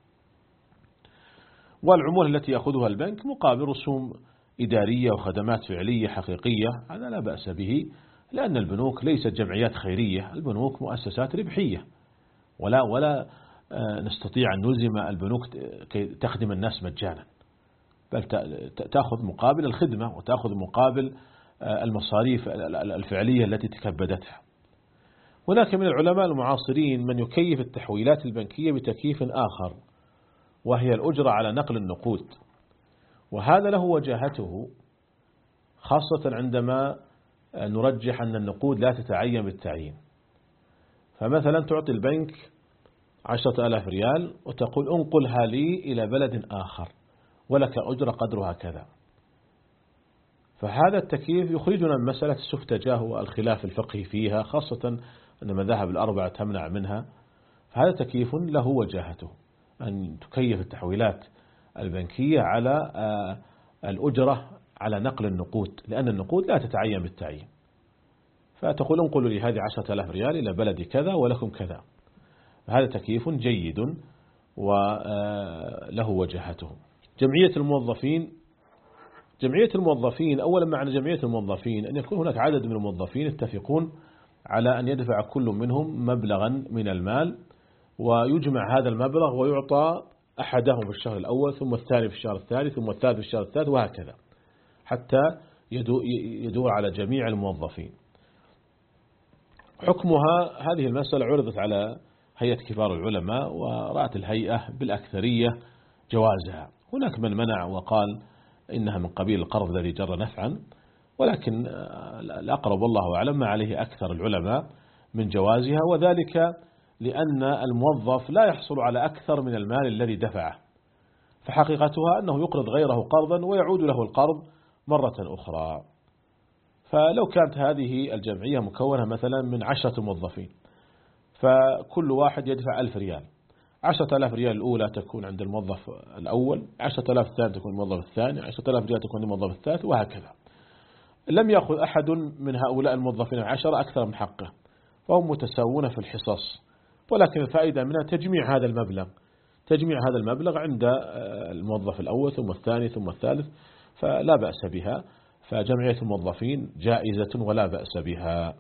والعمولة التي يأخذها البنك مقابل رسوم إدارية وخدمات فعلية حقيقية، هذا لا بأس به، لأن البنوك ليست جمعيات خيرية، البنوك مؤسسات ربحية، ولا ولا نستطيع أن نلزم البنوك كي تخدم الناس مجانا، بل تأخذ مقابل الخدمة وتأخذ مقابل المصاريف الفعلية التي تكبدتها. هناك من العلماء المعاصرين من يكيف التحويلات البنكية بتكييف آخر، وهي الأجرة على نقل النقود، وهذا له وجاهته، خاصة عندما نرجح أن النقود لا تتعين بالتعيين. فمثلا تعطي البنك عشرة آلاف ريال وتقول انقلها لي إلى بلد آخر ولك أجرة قدرها كذا، فهذا التكييف يخرجنا من مسألة السفتجة والخلاف الفقهي فيها، خاصة أن المذاهب الأربعة تمنع منها. فهذا تكييف له وجاهته، أن تكيف التحويلات البنكية على الأجرة على نقل النقود، لأن النقود لا تتعين بالتعيين، فتقول انقلوا لي هذه عشرة آلاف ريال إلى بلد كذا ولكم كذا. هذا تكييف جيد وله وجاهته. جمعية الموظفين، جمعية الموظفين أولا معنى جمعية الموظفين أن يكون هناك عدد من الموظفين يتفقون على أن يدفع كل منهم مبلغا من المال، ويجمع هذا المبلغ ويعطى أحدهم في الشهر الأول، ثم الثاني في الشهر الثالث، ثم الثالث في الشهر الثالث، وهكذا حتى يدور على جميع الموظفين. حكمها، هذه المسألة عرضت على هيئة كبار العلماء، ورأت الهيئة بالأكثرية جوازها. هناك من منع وقال إنها من قبيل القرض الذي جر نفعا، ولكن الأقرب والله أعلم ما عليه أكثر العلماء من جوازها، وذلك لأن الموظف لا يحصل على أكثر من المال الذي دفعه، فحقيقتها أنه يقرض غيره قرضا ويعود له القرض مرة أخرى. فلو كانت هذه الجمعية مكونة مثلا من عشرة موظفين، فكل واحد يدفع ألف ريال، عشرة آلاف ريال الأولى تكون عند الموظف الأول، عشرة آلاف الثاني تكون الموظف الثاني، عشرة آلاف ريال تكون الموظف الثالث، وهكذا. لم يأخذ أحد من هؤلاء الموظفين العشرة أكثر من حقه، فهم متساوون في الحصص، ولكن الفائدة منها تجميع هذا المبلغ، تجميع هذا المبلغ عند الموظف الأول ثم الثاني ثم الثالث، فلا بأس بها. فجمعية الموظفين جائزة ولا بأس بها.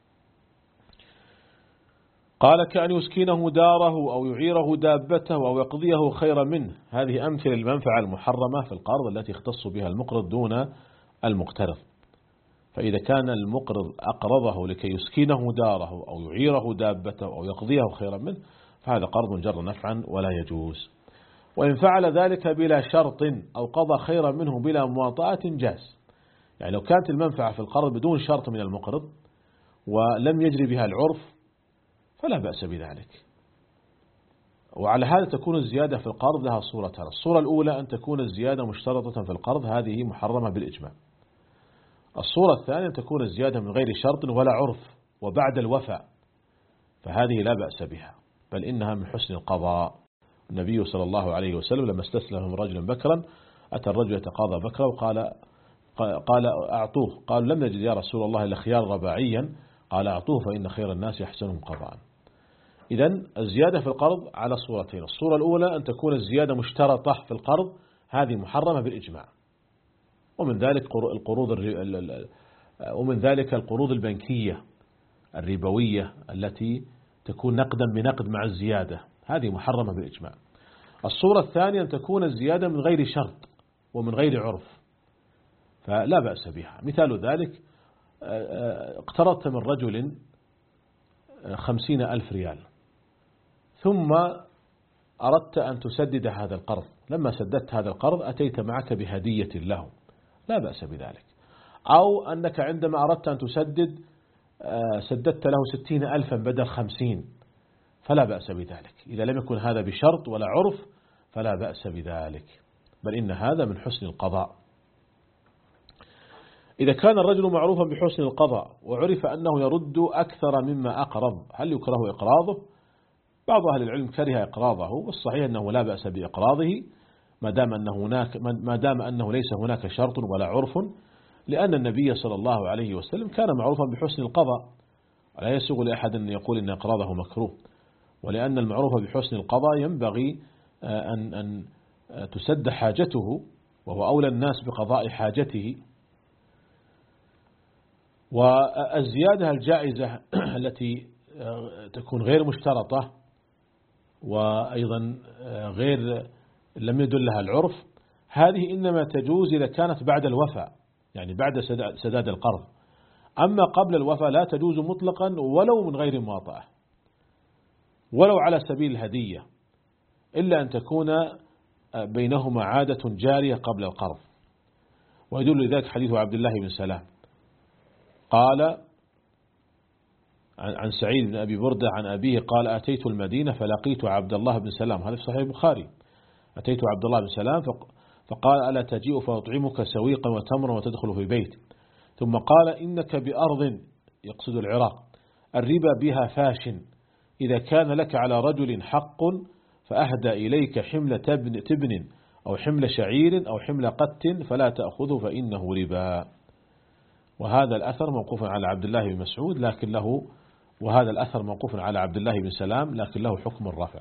قال كأن يسكنه داره أو يعيره دابته أو يقضيه خيرا منه. هذه أمثلة المنفعة المحرمة في القرض التي يختص بها المقرض دون المقترض. فإذا كان المقرض أقرضه لكي يسكنه داره أو يعيره دابته أو يقضيه خيرا منه، فهذا قرض جر نفعا ولا يجوز. وإن فعل ذلك بلا شرط أو قضى خيرا منه بلا مواطأة جاز. يعني لو كانت المنفعة في القرض بدون شرط من المقرض ولم يجري بها العرف فلا بأس بذلك. وعلى هذا تكون الزيادة في القرض لها صورتان. الصورة الأولى أن تكون الزيادة مشترطة في القرض، هذه محرمة بالإجماع. الصورة الثانية أن تكون الزيادة من غير شرط ولا عرف وبعد الوفاء، فهذه لا بأس بها، بل إنها من حسن القضاء. النبي صلى الله عليه وسلم لما استسلم رجل بكرا، أتى الرجل يتقاضى بكرا وقال قال أعطوه، قال لم نجد يا رسول الله إلا خيار رباعيا، قال أعطوه فإن خير الناس يحسنهم قضاء. إذن الزيادة في القرض على صورتين. الصورة الأولى أن تكون الزيادة مشترطة في القرض، هذه محرمة بالإجماع. ومن ذلك القروض ومن ذلك القروض البنكية الربوية التي تكون نقدا بنقد مع الزيادة، هذه محرمة بالإجماع. الصورة الثانية أن تكون الزيادة من غير شرط ومن غير عرف، فلا بأس بها. مثال ذلك اقترضت من رجل خمسين ألف ريال، ثم أردت أن تسدد هذا القرض، لما سددت هذا القرض أتيت معك بهدية له، لا بأس بذلك. أو أنك عندما أردت أن تسدد سددت له ستين ألفا بدل خمسين، فلا بأس بذلك. إذا لم يكن هذا بشرط ولا عرف فلا بأس بذلك، بل إن هذا من حسن القضاء. إذا كان الرجل معروفا بحسن القضاء وعرف أنه يرد أكثر مما أقرض، هل يكره إقراضه؟ بعض أهل العلم كره إقراضه، والصحيح أنه لا بأس بإقراضه ما دام أنه هناك ما دام أنه ليس هناك شرط ولا عرف، لأن النبي صلى الله عليه وسلم كان معروفا بحسن القضاء، ولا يسوغ لأحد أن يقول إن إقراضه مكروه. ولأن المعروف بحسن القضاء ينبغي أن أن تسد حاجته، وهو أولى الناس بقضاء حاجته. والزيادة الجائزة التي تكون غير مشترطة وأيضا غير لم يدلها العرف، هذه إنما تجوز إذا كانت بعد الوفاء، يعني بعد سداد القرض. أما قبل الوفاء لا تجوز مطلقا ولو من غير مواطأة، ولو على سبيل الهدية، إلا أن تكون بينهما عادة جارية قبل القرض. ويدل لذلك حديث عبد الله بن سلام قال عن سعيد بن أبي بردة عن أبيه قال أتيت المدينة فلقيت عبد الله بن سلام، هذا في صحيح البخاري، أتيت عبد الله بن سلام فقال ألا تجيء فأطعمك سويقا وتمرا وتدخل في بيت، ثم قال إنك بأرض، يقصد العراق، الربا بها فاش، إذا كان لك على رجل حق فأهدى إليك حمل تبن, تبن أو حمل شعير أو حمل قت فلا تأخذه فإنه ربا. وهذا الأثر موقوف على عبد الله بن مسعود لكن له وهذا الأثر موقوف على عبد الله بن سلام لكن له حكم الرفع.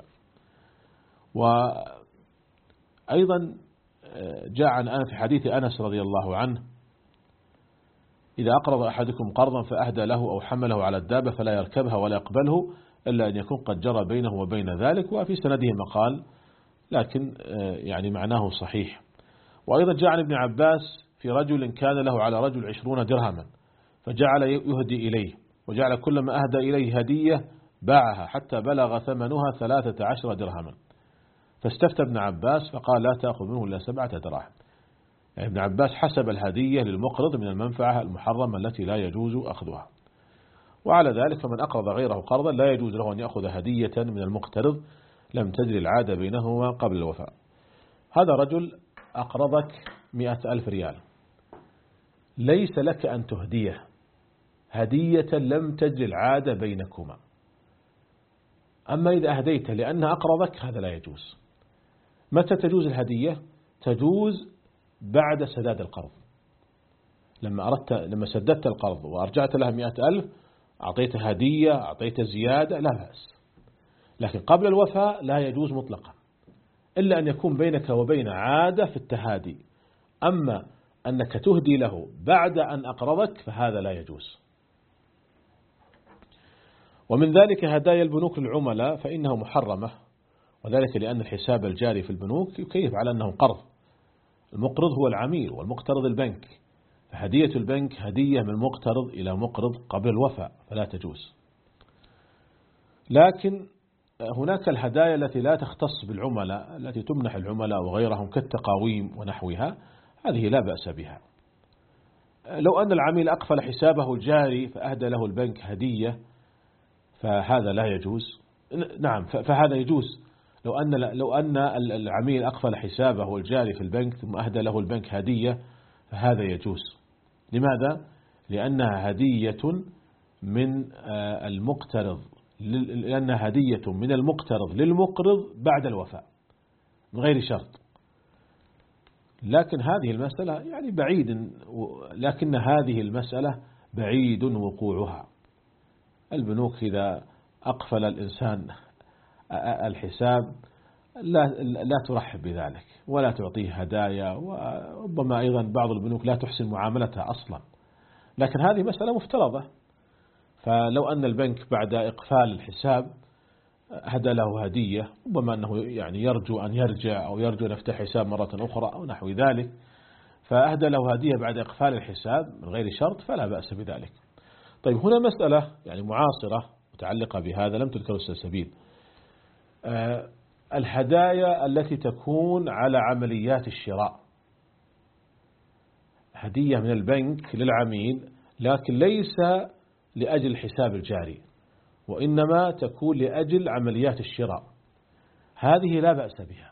وأيضا جاء عن أنس في حديث أنس رضي الله عنه إذا أقرض أحدكم قرضا فأهدى له أو حمله على الدابة فلا يركبها ولا يقبله إلا أن يكون قد جرى بينه وبين ذلك، وفي سنده مقال لكن يعني معناه صحيح. وأيضا جاء عن ابن عباس في رجل كان له على رجل عشرون درهما فجعل يهدي إليه، وجعل كل ما أهدى إليه هدية باعها حتى بلغ ثمنها ثلاثة عشر درهما، فاستفتى ابن عباس فقال لا تأخذ منه إلا سبعة دراهم. يعني ابن عباس حسب الهدية للمقرض من المنفعة المحرمة التي لا يجوز أخذها. وعلى ذلك فمن أقرض غيره قرضا لا يجوز له أن يأخذ هدية من المقترض لم تجري العادة بينهما قبل الوفاء. هذا رجل أقرضك مئة ألف ريال، ليس لك أن تهديه هدية لم تجري العادة بينكما. أما إذا أهديته لأنه أقرضك هذا لا يجوز. متى تجوز الهدية؟ تجوز بعد سداد القرض. لما أردت لما سددت القرض وأرجعت له مئة ألف أعطيته هدية، أعطيته زيادة، لا بأس. لكن قبل الوفاء لا يجوز مطلقا، إلا أن يكون بينك وبين عادة في التهادي. أما أنك تهدي له بعد أن أقرضك فهذا لا يجوز. ومن ذلك هدايا البنوك للعملاء فإنها محرمة، وذلك لأن الحساب الجاري في البنوك يكيف على أنه قرض. المقرض هو العميل والمقترض البنك، فهدية البنك هدية من مقترض إلى مقرض قبل الوفاء فلا تجوز. لكن هناك الهدايا التي لا تختص بالعملاء التي تمنح العملاء وغيرهم كالتقاويم ونحوها، هذه لا بأس بها. لو أن العميل أقفل حسابه الجاري فأهدى له البنك هدية فهذا لا يجوز. نعم فهذا يجوز. لو أن لو أن العميل أقفل حسابه الجاري في البنك ثم أهدى له البنك هدية فهذا يجوز. لماذا؟ لأنها هدية من المقترض لأنها هدية من المقترض للمقرض بعد الوفاء من غير شرط. لكن هذه المسألة يعني بعيد لكن هذه المسألة بعيد وقوعها. البنوك إذا أقفل الإنسان الحساب لا لا ترحب بذلك ولا تعطيه هدايا، وربما أيضا بعض البنوك لا تحسن معاملتها أصلا. لكن هذه مسألة مفترضة. فلو أن البنك بعد إقفال الحساب هدى له هدية، ربما أنه يعني يرجو أن يرجع أو يرجو أن يفتح حساب مرة أخرى أو نحو ذلك، فأهدى له هدية بعد إقفال الحساب من غير شرط فلا بأس بذلك. طيب هنا مسألة يعني معاصرة متعلقة بهذا لم تذكر السلسبيل. أه الهدايا التي تكون على عمليات الشراء، هدية من البنك للعميل لكن ليس لأجل الحساب الجاري وإنما تكون لأجل عمليات الشراء، هذه لا بأس بها،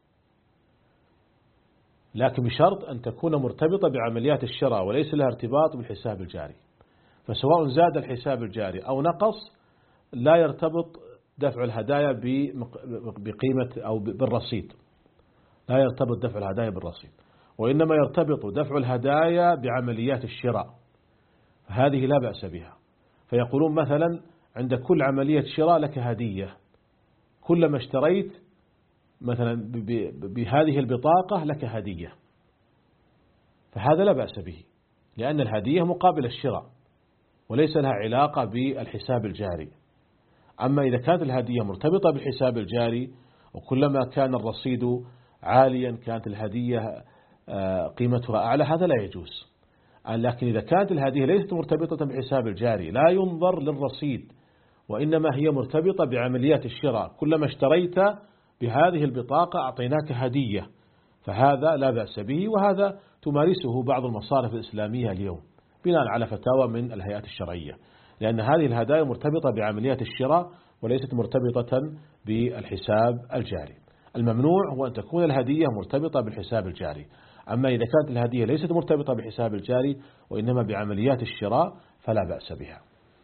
لكن بشرط أن تكون مرتبطة بعمليات الشراء وليس لها ارتباط بالحساب الجاري. فسواء زاد الحساب الجاري أو نقص لا يرتبط دفع الهدايا بقيمة أو بالرصيد، لا يرتبط دفع الهدايا بالرصيد، وإنما يرتبط دفع الهدايا بعمليات الشراء، هذه لا بأس بها. فيقولون مثلا عند كل عملية شراء لك هدية، كلما اشتريت مثلا بهذه البطاقة لك هدية، فهذا لا بأس به لأن الهدية مقابل الشراء وليس لها علاقة بالحساب الجاري. أما إذا كانت الهدية مرتبطة بالحساب الجاري وكلما كان الرصيد عاليا كانت الهدية قيمتها أعلى هذا لا يجوز. لكن إذا كانت الهدية ليست مرتبطة بالحساب الجاري لا ينظر للرصيد وإنما هي مرتبطة بعمليات الشراء، كلما اشتريت بهذه البطاقة أعطيناك هدية، فهذا لا بأس به. وهذا تمارسه بعض المصارف الإسلامية اليوم بناء على فتاوى من الهيئات الشرعية، لأن هذه الهدايا مرتبطة بعمليات الشراء وليست مرتبطة بالحساب الجاري. الممنوع هو أن تكون الهدية مرتبطة بالحساب الجاري. أما إذا كانت الهدية ليست مرتبطة بالحساب الجاري وإنما بعمليات الشراء فلا بأس بها.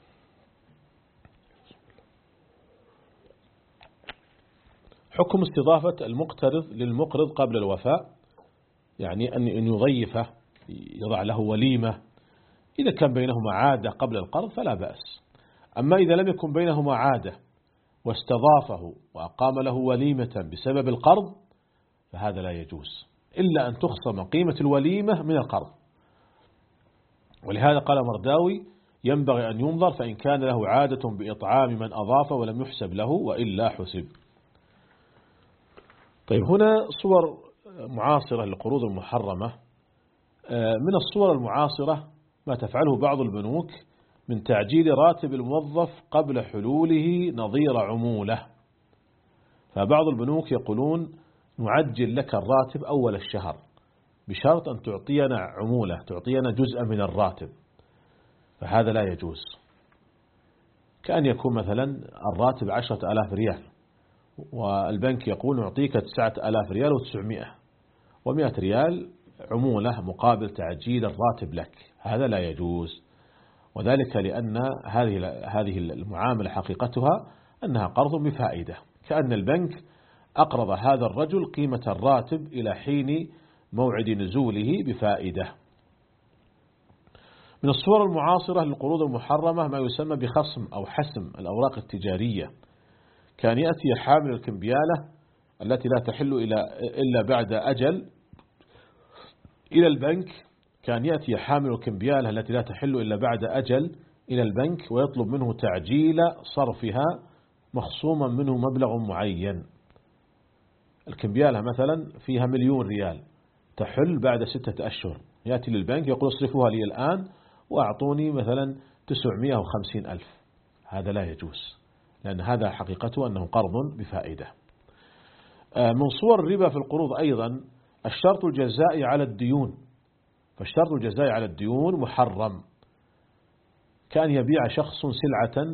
حكم استضافة المقترض للمقرض قبل الوفاء، يعني أن يضيفه يضع له وليمة. إذا كان بينهما عادة قبل القرض فلا بأس. أما إذا لم يكن بينهما عادة واستضافه وأقام له وليمة بسبب القرض فهذا لا يجوز إلا أن تخصم قيمة الوليمة من القرض. ولهذا قال مرداوي ينبغي أن ينظر فإن كان له عادة بإطعام من أضاف ولم يحسب له وإلا حسب. طيب هنا صور معاصرة للقروض المحرمة. من الصور المعاصرة ما تفعله بعض البنوك من تعجيل راتب الموظف قبل حلوله نظير عمولة. فبعض البنوك يقولون نعجل لك الراتب أول الشهر بشرط أن تعطينا عمولة، تعطينا جزءا من الراتب، فهذا لا يجوز. كأن يكون مثلا الراتب عشرة آلاف ريال والبنك يقول نعطيك تسعة آلاف ريال وتسعمائة ومائة ريال عمولة مقابل تعجيل الراتب لك، هذا لا يجوز، وذلك لأن هذه هذه المعاملة حقيقتها أنها قرض بفائدة، كأن البنك أقرض هذا الرجل قيمة الراتب إلى حين موعد نزوله بفائدة. من الصور المعاصرة للقروض المحرمة ما يسمى بخصم أو حسم الأوراق التجارية، كان يأتي حامل الكمبيالة التي لا تحل إلا بعد أجل إلى البنك كان يأتي حامل الكمبيالة التي لا تحل إلا بعد أجل إلى البنك ويطلب منه تعجيل صرفها مخصوما منه مبلغ معين. الكمبيالة مثلا فيها مليون ريال تحل بعد ستة أشهر، يأتي للبنك يقول اصرفوها لي الآن وأعطوني مثلا تسعمائة وخمسين ألف، هذا لا يجوز، لأن هذا حقيقته أنه قرض بفائدة. من صور الربا في القروض أيضا الشرط الجزائي على الديون، فالشرط الجزائي على الديون محرم، كان يبيع شخص سلعة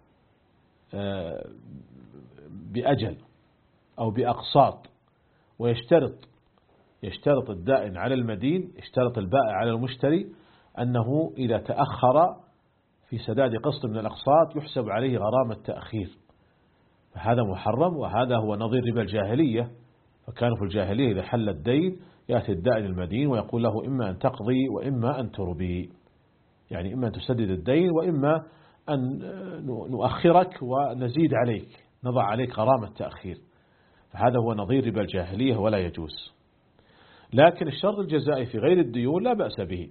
بأجل أو بأقساط ويشترط يشترط الدائن على المدين، يشترط البائع على المشتري أنه إذا تأخر في سداد قسط من الأقساط يحسب عليه غرامة تأخير، فهذا محرم، وهذا هو نظير ربا الجاهلية. فكانوا في الجاهلية إذا حل الدين يأتي الدائن المدين ويقول له إما أن تقضي وإما أن تربي، يعني إما أن تسدد الدين وإما أن نؤخرك ونزيد عليك، نضع عليك غرامة تأخير، فهذا هو نظير ربا الجاهلية ولا يجوز. لكن الشرط الجزائي في غير الديون لا بأس به،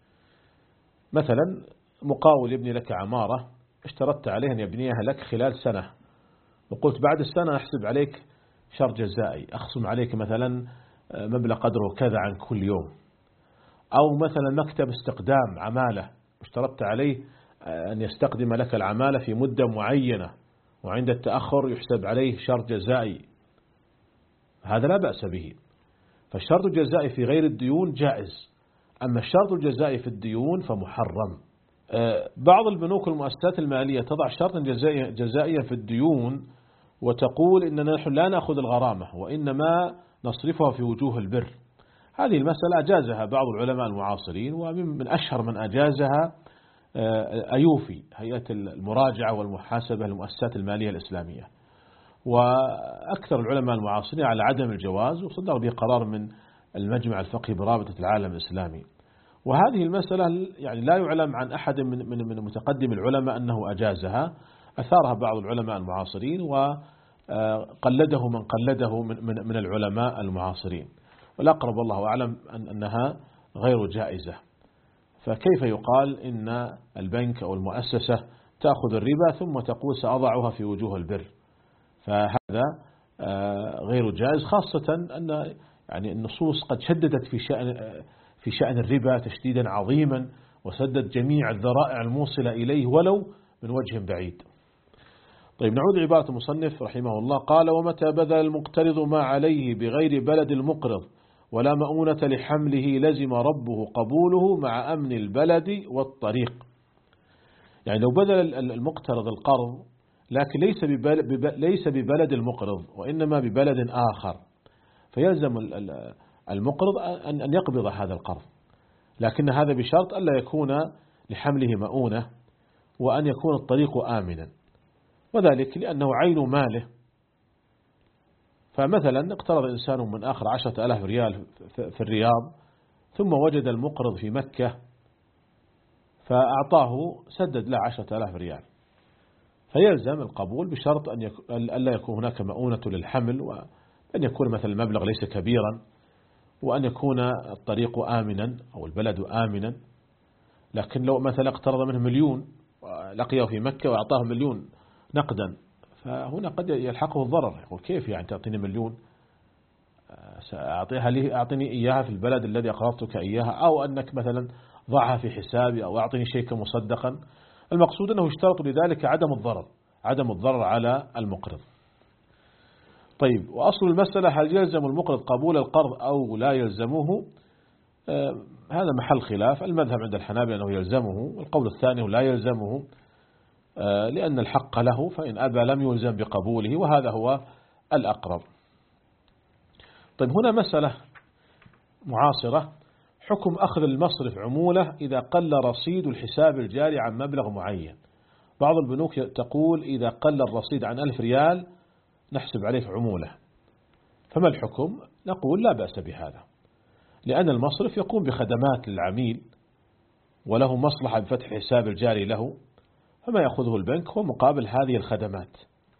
مثلا مقاول يبني لك عمارة اشترطت عليه أن يبنيها لك خلال سنة، وقلت بعد السنة أحسب عليك شرط جزائي، أخصم عليك مثلا مبلغ قدره كذا عن كل يوم، أو مثلا مكتب استقدام عمالة اشترطت عليه أن يستقدم لك العمالة في مدة معينة وعند التأخر يحسب عليه شرط جزائي، هذا لا بأس به. فالشرط الجزائي في غير الديون جائز، أما الشرط الجزائي في الديون فمحرم. بعض البنوك والمؤسسات المالية تضع شرطا جزائيا في الديون وتقول إننا نحن لا نأخذ الغرامة وإنما نصرفها في وجوه البر. هذه المسألة أجازها بعض العلماء المعاصرين، ومن أشهر من أجازها أيوفي، هيئة المراجعة والمحاسبة للمؤسسات المالية الإسلامية، وأكثر العلماء المعاصرين على عدم الجواز، وصدر به قرار من المجمع الفقهي برابطة العالم الإسلامي. وهذه المسألة يعني لا يعلم عن أحد من من من متقدم العلماء أنه أجازها، أثارها بعض العلماء المعاصرين وقلده من قلده من من من العلماء المعاصرين، والأقرب والله أعلم أن أنها غير جائزة. فكيف يقال إن البنك أو المؤسسة تأخذ الربا ثم تقول سأضعها في وجوه البر؟ فهذا غير جائز، خاصة أن يعني النصوص قد شددت في شأن في شأن الربا تشديدا عظيما، وسدت جميع الذرائع الموصلة إليه ولو من وجه بعيد. طيب نعود لعبارة المصنف رحمه الله، قال: ومتى بذل المقترض ما عليه بغير بلد المقرض ولا مؤونة لحمله لزم ربه قبوله مع أمن البلد والطريق. يعني لو بذل المقترض القرض لكن ليس ليس ببلد المقرض وإنما ببلد آخر، فيلزم المقرض أن يقبض هذا القرض، لكن هذا بشرط ألا يكون لحمله مؤونة وأن يكون الطريق آمنا، وذلك لأنه عين ماله. فمثلا اقترض إنسان من آخر عشرة ألاف ريال في الرياض ثم وجد المقرض في مكة فأعطاه سدد له عشرة ألاف ريال، فيلزم القبول بشرط أن ألا يكون هناك مؤونة للحمل، وأن يكون مثلا المبلغ ليس كبيرا، وأن يكون الطريق آمنا أو البلد آمنا. لكن لو مثلا اقترض منه مليون لقيه في مكة وأعطاه مليون نقدا، فهنا قد يلحقه الضرر، يقول كيف يعني تعطيني مليون، سأعطيها لي أعطيني إياها في البلد الذي أقرضتك إياها، أو أنك مثلا ضعها في حسابي، أو أعطيني شيكا مصدقا. المقصود أنه يشترط لذلك عدم الضرر عدم الضرر على المقرض. طيب، وأصل المسألة هل يلزم المقرض قبول القرض أو لا يلزمه؟ آه هذا محل خلاف. المذهب عند الحنابلة أنه يلزمه، والقول الثاني لا يلزمه آه لأن الحق له، فإن أبى لم يلزم بقبوله، وهذا هو الأقرب. طيب، هنا مسألة معاصرة حكم أخذ المصرف عمولة إذا قل رصيد الحساب الجاري عن مبلغ معين. بعض البنوك تقول إذا قل الرصيد عن ألف ريال نحسب عليك عمولة، فما الحكم؟ نقول لا بأس بهذا، لأن المصرف يقوم بخدمات للعميل وله مصلحة بفتح الحساب الجاري له، فما يأخذه البنك هو مقابل هذه الخدمات.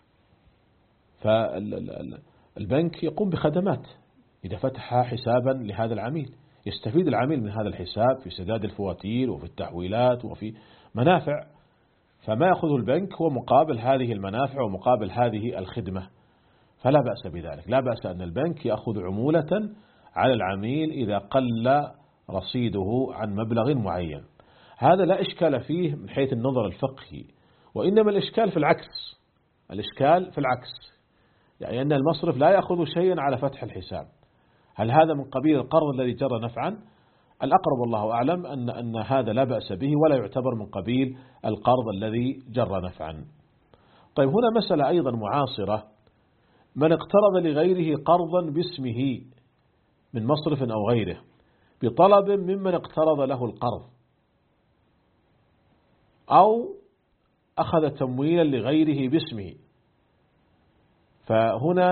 فالبنك يقوم بخدمات، إذا فتح حسابا لهذا العميل يستفيد العميل من هذا الحساب في سداد الفواتير وفي التحويلات وفي منافع، فما يأخذه البنك هو مقابل هذه المنافع ومقابل هذه الخدمة، فلا بأس بذلك. لا بأس أن البنك يأخذ عمولة على العميل إذا قل رصيده عن مبلغ معين، هذا لا إشكال فيه من حيث النظر الفقهي، وإنما الإشكال في العكس. الإشكال في العكس يعني أن المصرف لا يأخذ شيئا على فتح الحساب، هل هذا من قبيل القرض الذي جرى نفعا؟ الأقرب والله أعلم أن أن هذا لا بأس به ولا يعتبر من قبيل القرض الذي جرى نفعا. طيب هنا مسألة أيضا معاصرة، من اقترض لغيره قرضا باسمه من مصرف أو غيره بطلب ممن اقترض له القرض، أو أخذ تمويلا لغيره باسمه، فهنا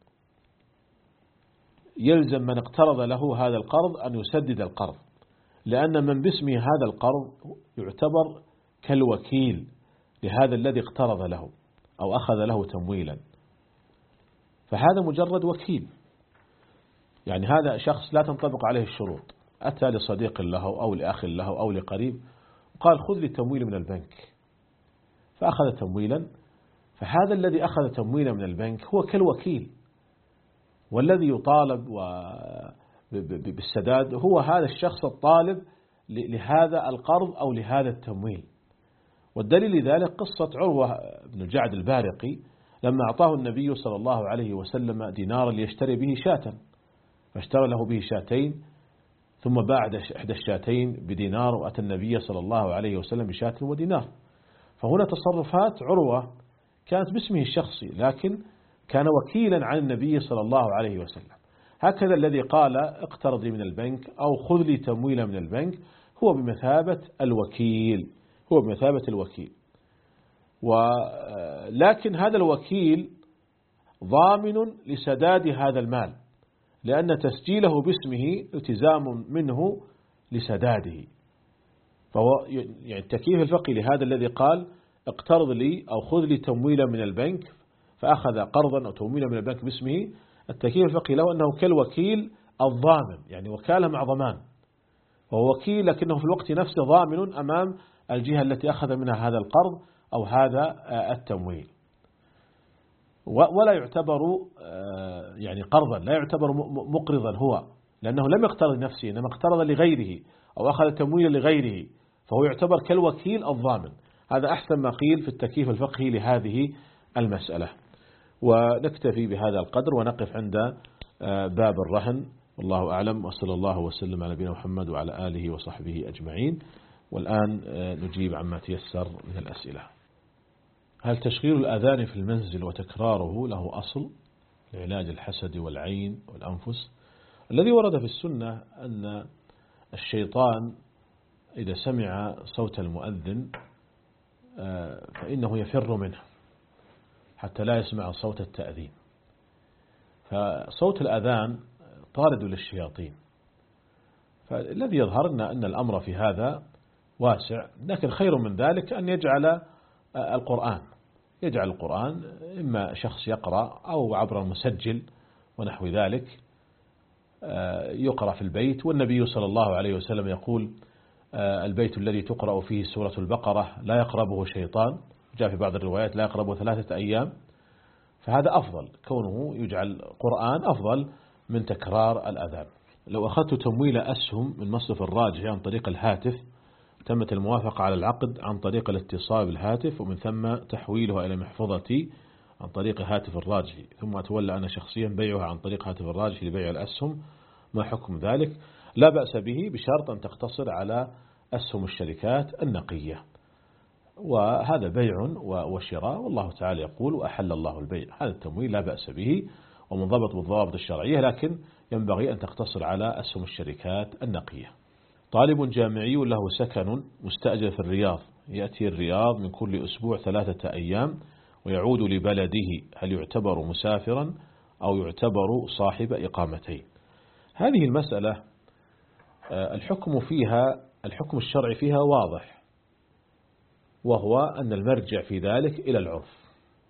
يلزم من اقترض له هذا القرض أن يسدد القرض، لأن من باسمه هذا القرض يعتبر كالوكيل لهذا الذي اقترض له أو أخذ له تمويلا، فهذا مجرد وكيل. يعني هذا شخص لا تنطبق عليه الشروط، أتى لصديق له أو لأخ له أو لقريب قال خذ لي تمويل من البنك، فأخذ تمويلا، فهذا الذي أخذ تمويلا من البنك هو كالوكيل، والذي يطالب بالسداد هو هذا الشخص الطالب لهذا القرض أو لهذا التمويل. والدليل لذلك قصة عروة بن الجعد البارقي لما أعطاه النبي صلى الله عليه وسلم دينارا ليشتري به شاة، فاشترى له به شاتين ثم باع إحدى الشاتين بدينار، وأتى النبي صلى الله عليه وسلم بشاة ودينار. فهنا تصرفات عروة كانت باسمه الشخصي، لكن كان وكيلا عن النبي صلى الله عليه وسلم. هكذا الذي قال اقترض لي من البنك أو خذ لي تمويلا من البنك هو بمثابة الوكيل، هو بمثابة الوكيل. ولكن هذا الوكيل ضامن لسداد هذا المال، لأن تسجيله باسمه التزام منه لسداده. فهو يعني التكييف الفقهي لهذا الذي قال اقترض لي أو خذ لي تمويلا من البنك فأخذ قرضا أو تمويلا من البنك باسمه، التكييف الفقهي له أنه كالوكيل الضامن، يعني وكالة مع ضمان، وهو وكيل لكنه في الوقت نفسه ضامن أمام الجهة التي أخذ منها هذا القرض أو هذا التمويل. ولا يعتبر يعني قرضا، لا يعتبر مقرضا هو، لأنه لم يقترض نفسه إنما اقترض لغيره أو أخذ تمويلا لغيره، فهو يعتبر كالوكيل الضامن. هذا أحسن ما قيل في التكييف الفقهي لهذه المسألة. ونكتفي بهذا القدر ونقف عند باب الرهن، والله أعلم، وصلى الله وسلم على نبينا محمد وعلى آله وصحبه أجمعين. والآن نجيب عما تيسر من الأسئلة. هل تشغيل الأذان في المنزل وتكراره له أصل لعلاج الحسد والعين والأنفس؟ الذي ورد في السنة أن الشيطان إذا سمع صوت المؤذن فإنه يفر منه حتى لا يسمع صوت التأذين، فصوت الأذان طارد للشياطين. فالذي يظهر أن أن الأمر في هذا واسع، لكن خير من ذلك أن يجعل القرآن يجعل القرآن إما شخص يقرأ أو عبر المسجل ونحو ذلك يقرأ في البيت. والنبي صلى الله عليه وسلم يقول البيت الذي تقرأ فيه سورة البقرة لا يقربه شيطان، جاء في بعض الروايات لا يقربه ثلاثة أيام، فهذا أفضل، كونه يجعل قرآن أفضل من تكرار الأذان. لو أخذت تمويل أسهم من مصرف الراجحي عن طريق الهاتف تمت الموافقة على العقد عن طريق الاتصال بالهاتف، ومن ثم تحويلها إلى محفظتي عن طريق هاتف الراجحي، ثم أتولى أنا شخصيا بيعها عن طريق هاتف الراجحي لبيع الأسهم، ما حكم ذلك؟ لا بأس به بشرط أن تقتصر على أسهم الشركات النقية، وهذا بيع وشراء، والله تعالى يقول وأحل الله البيع. هذا التمويل لا بأس به ومنضبط بالضوابط الشرعية، لكن ينبغي أن تقتصر على أسهم الشركات النقية. طالب جامعي له سكن مستأجر في الرياض، يأتي الرياض من كل أسبوع ثلاثة أيام ويعود لبلده، هل يعتبر مسافرا أو يعتبر صاحب إقامتين؟ هذه المسألة الحكم فيها الحكم الشرعي فيها واضح، وهو أن المرجع في ذلك إلى العرف،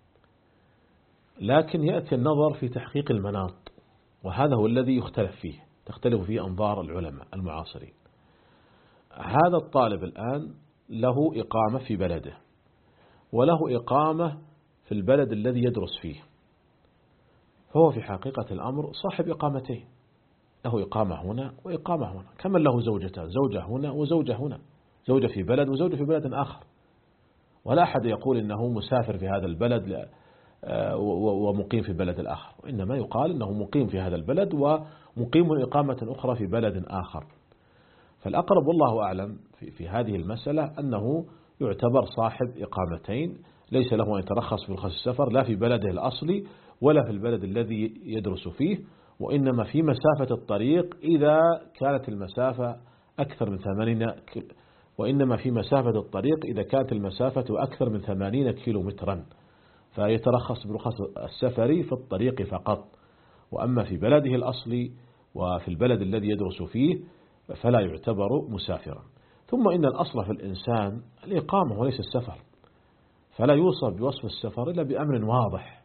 لكن يأتي النظر في تحقيق المناط، وهذا هو الذي يختلف فيه، تختلف فيه أنظار العلماء المعاصرين. هذا الطالب الآن له إقامة في بلده وله إقامة في البلد الذي يدرس فيه، فهو في حقيقة الأمر صاحب إقامتين، له إقامة هنا وإقامة هنا، كمن له زوجتان، زوجة هنا وزوجة هنا، زوجة في بلد وزوجة في بلد آخر، ولا أحد يقول إنه مسافر في هذا البلد ومقيم في بلد الآخر، إنما يقال إنه مقيم في هذا البلد ومقيم إقامة أخرى في بلد آخر. فالأقرب والله أعلم في, في هذه المسألة أنه يعتبر صاحب إقامتين، ليس له أن يترخص في رخص السفر لا في بلده الأصلي ولا في البلد الذي يدرس فيه، وإنما في مسافة الطريق إذا كانت المسافة أكثر من ثمانين وإنما في مسافة الطريق إذا كانت المسافة أكثر من ثمانين كيلو مترا، فيترخص برخص السفر في الطريق فقط، وأما في بلده الأصلي وفي البلد الذي يدرس فيه فلا يعتبر مسافرا. ثم إن الأصل في الإنسان الإقامة وليس السفر، فلا يوصف بوصف السفر إلا بأمر واضح.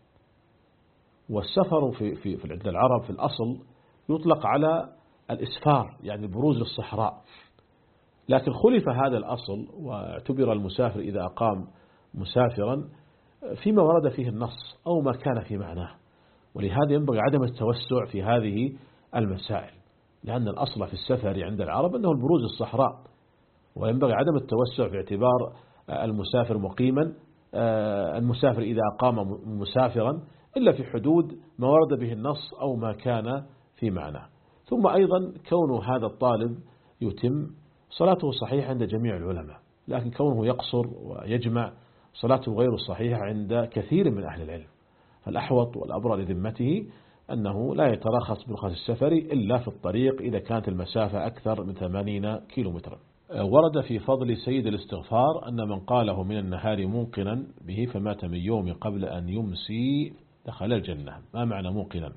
والسفر في في في عند العرب في الأصل يطلق على الإسفار، يعني البروز للصحراء، لكن خلف هذا الأصل واعتبر المسافر إذا أقام مسافرا فيما ورد فيه النص أو ما كان في معناه، ولهذا ينبغي عدم التوسع في هذه المسائل، لأن الأصل في السفر عند العرب أنه البروز للصحراء، وينبغي عدم التوسع في اعتبار المسافر مقيما، المسافر إذا أقام مسافرا إلا في حدود ما ورد به النص أو ما كان في معناه. ثم أيضا كون هذا الطالب يتم صلاته صحيحة عند جميع العلماء، لكن كونه يقصر ويجمع صلاته غير صحيحة عند كثير من أهل العلم، فالأحوط والأبرى لذمته أنه لا يترخص برخص السفر إلا في الطريق إذا كانت المسافة أكثر من ثمانين كيلو مترا. ورد في فضل سيد الاستغفار أن من قاله من النهار موقنا به فمات من يوم قبل أن يمسي دخل الجنة. ما معنى موقنا؟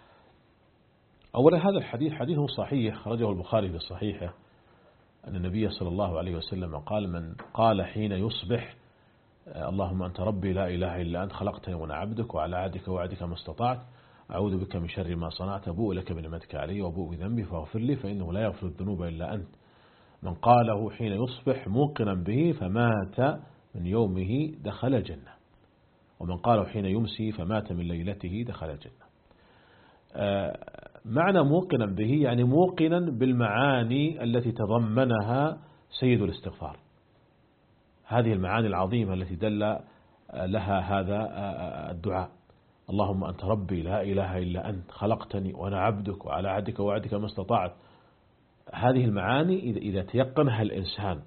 أولا هذا الحديث حديث صحيح خرجه البخاري في صحيحه، أن النبي صلى الله عليه وسلم قال: من قال حين يصبح اللهم أنت ربي لا إله إلا أنت خلقتني وأنا عبدك وعلى عهدك ووعدك ما استطعت أعوذ بك من شر ما صنعت أبوء لك بنعمتك علي وأبوء بذنبي فاغفر لي فإنه لا يغفر الذنوب إلا أنت. من قاله حين يصبح موقنا به فمات من يومه دخل الجنة، ومن قاله حين يمسي فمات من ليلته دخل الجنة. معنى موقنا به يعني موقنا بالمعاني التي تضمنها سيد الاستغفار، هذه المعاني العظيمة التي دل لها هذا الدعاء: اللهم أنت ربي لا إله إلا أنت خلقتني وأنا عبدك وعلى عهدك ووعدك ما استطعت. هذه المعاني إذا تيقنها الإنسان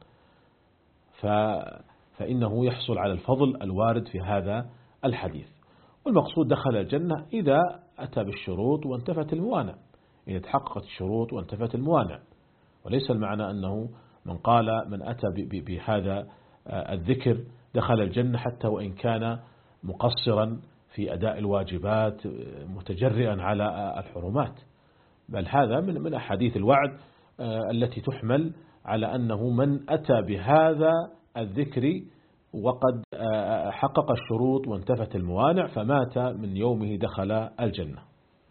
فإنه يحصل على الفضل الوارد في هذا الحديث. والمقصود دخل الجنة إذا أتى بالشروط وانتفت الموانع، إذا تحققت الشروط وانتفت الموانع، وليس المعنى أنه من قال من أتى بهذا الذكر دخل الجنة حتى وإن كان مقصرا في أداء الواجبات متجرئا على الحرمات، بل هذا من من أحاديث الوعد التي تحمل على أنه من أتى بهذا الذكر وقد حقق الشروط وانتفت الموانع فمات من يومه دخل الجنة.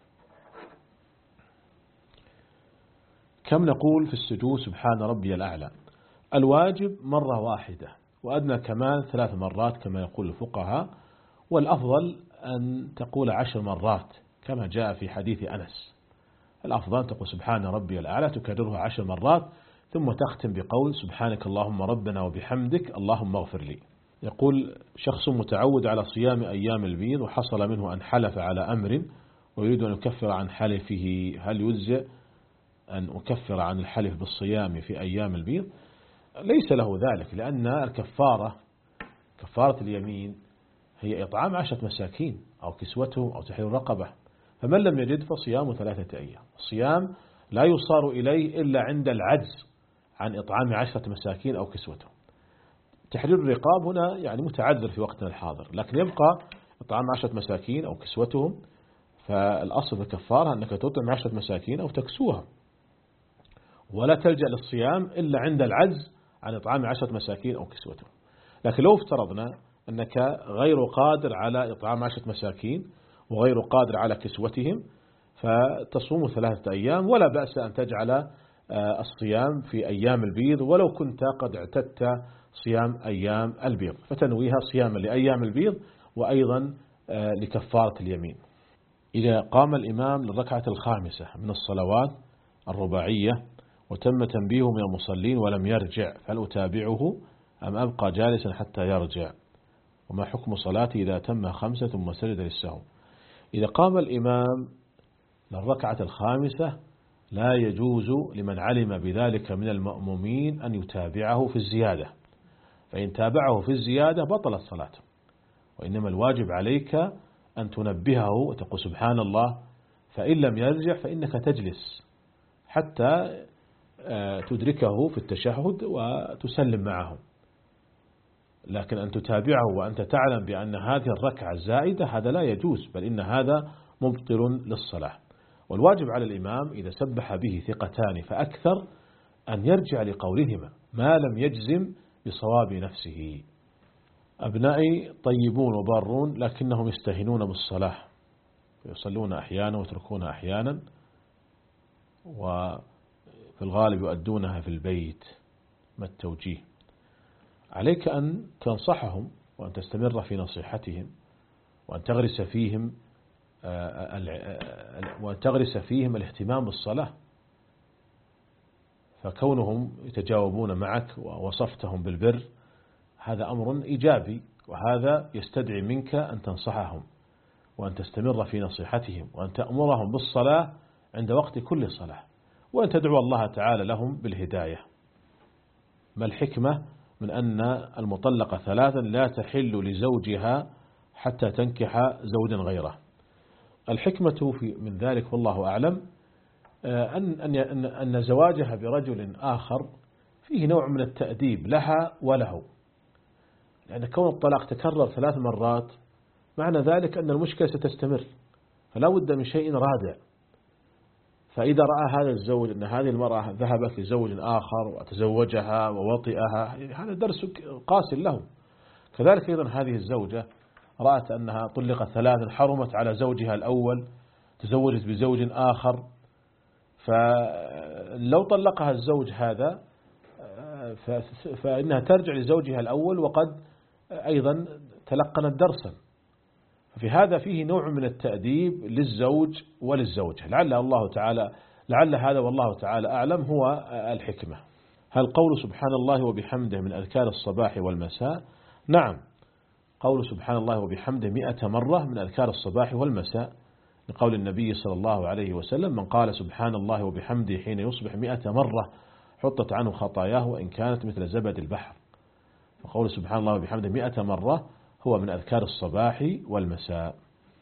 كم نقول في السجود سبحان ربي الأعلى؟ الواجب مرة واحدة، وأدنى كمان ثلاث مرات كما يقول الفقهاء، والأفضل أن تقول عشر مرات كما جاء في حديث أنس. الأفضل تقول سبحان ربي الأعلى تكررها عشر مرات ثم تختم بقول سبحانك اللهم ربنا وبحمدك اللهم اغفر لي. يقول شخص متعود على صيام أيام البيض وحصل منه أن حلف على أمر ويريد أن يكفر عن حلفه، هل يجزئ أن أكفر عن الحلف بالصيام في أيام البيض؟ ليس له ذلك، لأن الكفارة كفارة اليمين هي إطعام عشرة مساكين أو كسوته أو تحرير رقبة، فمن لم يجد فصيام ثلاثة أيام. الصيام لا يصار إليه إلا عند العجز عن إطعام عشرة مساكين أو كسوتهم. تحرير الرقاب هنا يعني متعذر في وقتنا الحاضر، لكن يبقى إطعام عشرة مساكين أو كسوتهم، فالأصل في الكفارة أنك تطعم عشرة مساكين أو تكسوها، ولا تلجأ للصيام إلا عند العجز عن إطعام عشرة مساكين أو كسوتهم. لكن لو افترضنا أنك غير قادر على إطعام عشرة مساكين وغير قادر على كسوتهم، فتصوم ثلاثة أيام، ولا بأس أن تجعل الصيام في أيام البيض ولو كنت قد اعتدت صيام أيام البيض، فتنويها صياما لأيام البيض وأيضا لكفارة اليمين. إذا قام الإمام للركعة الخامسة من الصلوات الرباعية وتم تنبيهه من المصلين ولم يرجع، فهل أتابعه أم أبقى جالسا حتى يرجع؟ وما حكم صلاتي إذا تم خمسة ثم سجد للسهو؟ إذا قام الإمام للركعة الخامسة لا يجوز لمن علم بذلك من المأمومين أن يتابعه في الزيادة، فإن تابعه في الزيادة بطلت صلاته، وإنما الواجب عليك أن تنبهه وتقول سبحان الله، فإن لم يرجع فإنك تجلس حتى تدركه في التشهد وتسلم معه. لكن أن تتابعه وأنت تعلم بأن هذه الركعة الزائدة هذا لا يجوز، بل إن هذا مبطل للصلاة. والواجب على الإمام إذا سبح به ثقتان فأكثر أن يرجع لقولهما ما لم يجزم بصواب نفسه. أبنائي طيبون وبارون لكنهم يستهينون بالصلاة، يصلون أحيانا ويتركون أحيانا، وفي الغالب يؤدونها في البيت. ما التوجيه؟ عليك أن تنصحهم وأن تستمر في نصيحتهم وأن تغرس فيهم وأن تغرس فيهم الاهتمام بالصلاة، فكونهم يتجاوبون معك ووصفتهم بالبر هذا أمر إيجابي، وهذا يستدعي منك أن تنصحهم وأن تستمر في نصيحتهم وأن تأمرهم بالصلاة عند وقت كل صلاة، وأن تدعو الله تعالى لهم بالهداية. ما الحكمة من أن المطلقة ثلاثا لا تحل لزوجها حتى تنكح زوجا غيره؟ الحكمة في من ذلك والله أعلم أن أن أن زواجها برجل آخر فيه نوع من التأديب لها وله، لأن كون الطلاق تكرر ثلاث مرات معنى ذلك أن المشكلة ستستمر، فلا بد من شيء رادع. فإذا رأى هذا الزوج أن هذه المرأة ذهبت لزوج آخر وتزوجها ووطئها، هذا درس قاس له. كذلك أيضا هذه الزوجة رأت أنها طلقت ثلاثا حرمت على زوجها الأول، تزوجت بزوج آخر، فلو طلقها الزوج هذا فإنها ترجع لزوجها الأول وقد أيضا تلقنت درسا. ففي هذا فيه نوع من التأديب للزوج وللزوجة، لعل الله تعالى لعل هذا والله تعالى أعلم هو الحكمة. هل قول سبحان الله وبحمده من أذكار الصباح والمساء؟ نعم، قول سبحان الله وبحمده مئة مرة من أذكار الصباح والمساء، لقول النبي صلى الله عليه وسلم من قال سبحان الله وبحمده حين يصبح مئة مرة حطت عنه خطاياه وإن كانت مثل زبد البحر. فقول سبحان الله وبحمده مئة مرة هو من أذكار الصباح والمساء.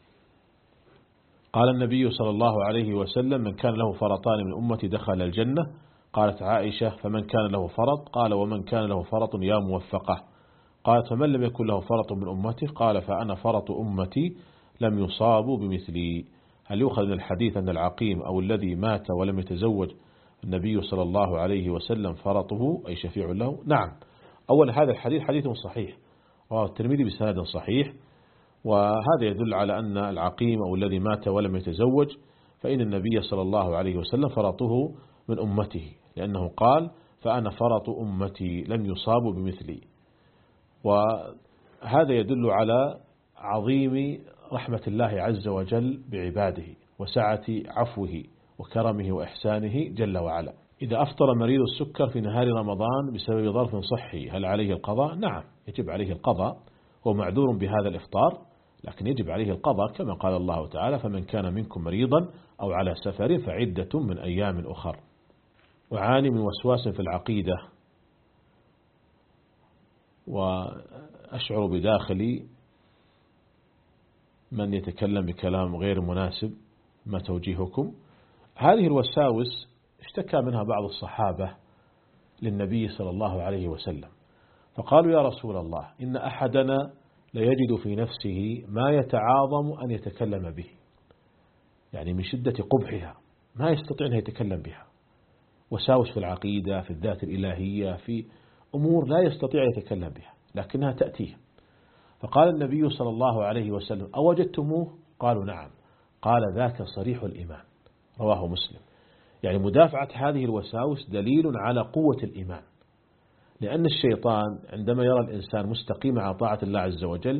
قال النبي صلى الله عليه وسلم من كان له فرطان من أمتي دخل الجنة. قالت عائشة فمن كان له فرط؟ قال ومن كان له فرط يا موفقة. قالت فمن لم يكن له فرط من أمتي؟ قال فأنا فرط أمتي لم يصابوا بمثلي. هل يؤخذ من الحديث أن العقيم أو الذي مات ولم يتزوج النبي صلى الله عليه وسلم فرطه أي شفيع له؟ نعم، أول هذا الحديث حديث صحيح رواه الترمذي بسند صحيح، وهذا يدل على أن العقيم أو الذي مات ولم يتزوج فإن النبي صلى الله عليه وسلم فرطه من أمته، لأنه قال فأنا فرط أمتي لم يصابوا بمثلي. وهذا يدل على عظيم رحمة الله عز وجل بعباده وسعة عفوه وكرمه وإحسانه جل وعلا. إذا أفطر مريض السكر في نهار رمضان بسبب ظرف صحي هل عليه القضاء؟ نعم، يجب عليه القضاء، هو معذور بهذا الإفطار لكن يجب عليه القضاء كما قال الله تعالى فمن كان منكم مريضا أو على سفر فعدة من أيام أخر. وعاني من وسواس في العقيدة وأشعر بداخلي من يتكلم بكلام غير مناسب، ما توجيهكم؟ هذه الوساوس اشتكى منها بعض الصحابة للنبي صلى الله عليه وسلم، فقالوا يا رسول الله إن أحدنا ليجد في نفسه ما يتعاظم أن يتكلم به، يعني من شدة قبحها ما يستطيع أن يتكلم بها، وساوس في العقيدة، في الذات الإلهية، في أمور لا يستطيع أن يتكلم بها لكنها تأتيه. فقال النبي صلى الله عليه وسلم أوجدتموه؟ قالوا نعم. قال ذاك صريح الإيمان، رواه مسلم. يعني مدافعة هذه الوساوس دليل على قوة الإيمان، لأن الشيطان عندما يرى الإنسان مستقيم على طاعة الله عز وجل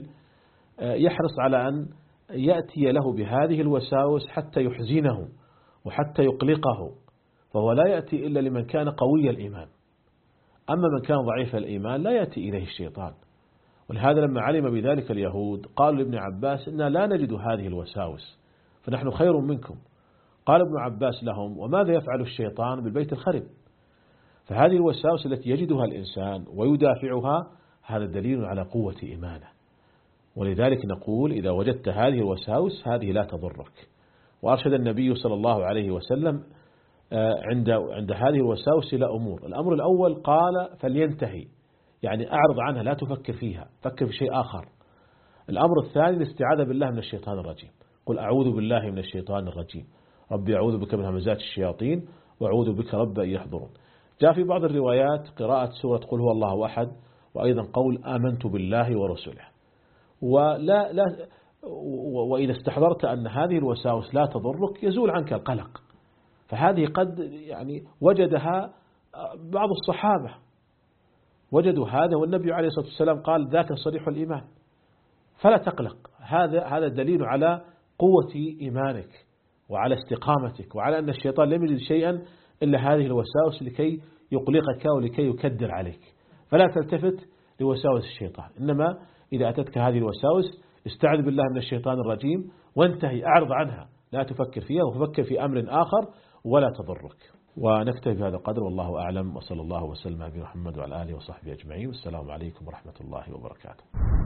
يحرص على أن يأتي له بهذه الوساوس حتى يحزنه وحتى يقلقه، فهو لا يأتي إلا لمن كان قوي الإيمان، أما من كان ضعيف الإيمان لا يأتي إليه الشيطان. ولهذا لما علم بذلك اليهود قالوا لابن عباس إننا لا نجد هذه الوساوس فنحن خير منكم. قال ابن عباس لهم وماذا يفعل الشيطان بالبيت الخرب؟ فهذه الوساوس التي يجدها الإنسان ويدافعها هذا دليل على قوة إيمانه، ولذلك نقول إذا وجدت هذه الوساوس هذه لا تضرك. وأرشد النبي صلى الله عليه وسلم عند عند هذه الوساوس إلى أمور. الأمر الأول قال فلينتهي، يعني أعرض عنها لا تفكر فيها، فكر في شيء آخر. الأمر الثاني الاستعاذة بالله من الشيطان الرجيم، قل أعوذ بالله من الشيطان الرجيم، ربي أعوذ بك من همزات الشياطين وأعوذ بك رب أن يحضرون. جاء في بعض الروايات قراءة سورة قل هو الله أحد، وأيضا قول آمنت بالله ورسوله. ولا لا وإذا استحضرت أن هذه الوساوس لا تضرك يزول عنك القلق. فهذه قد يعني وجدها بعض الصحابة، وجدوا هذا والنبي عليه الصلاة والسلام قال ذاك صريح الإيمان، فلا تقلق. هذا هذا دليل على قوة إيمانك وعلى استقامتك، وعلى أن الشيطان لم يجد شيئا إلا هذه الوساوس لكي يقلقك ولكي يكدر عليك. فلا تلتفت لوساوس الشيطان، إنما إذا أتتك هذه الوساوس استعذ بالله من الشيطان الرجيم وانتهي، أعرض عنها، لا تفكر فيها وفكر في أمر آخر ولا تضرك. ونكتفي بهذا القدر والله أعلم، وصلى الله وسلم على محمد وعلى آله وصحبه أجمعين، والسلام عليكم ورحمة الله وبركاته.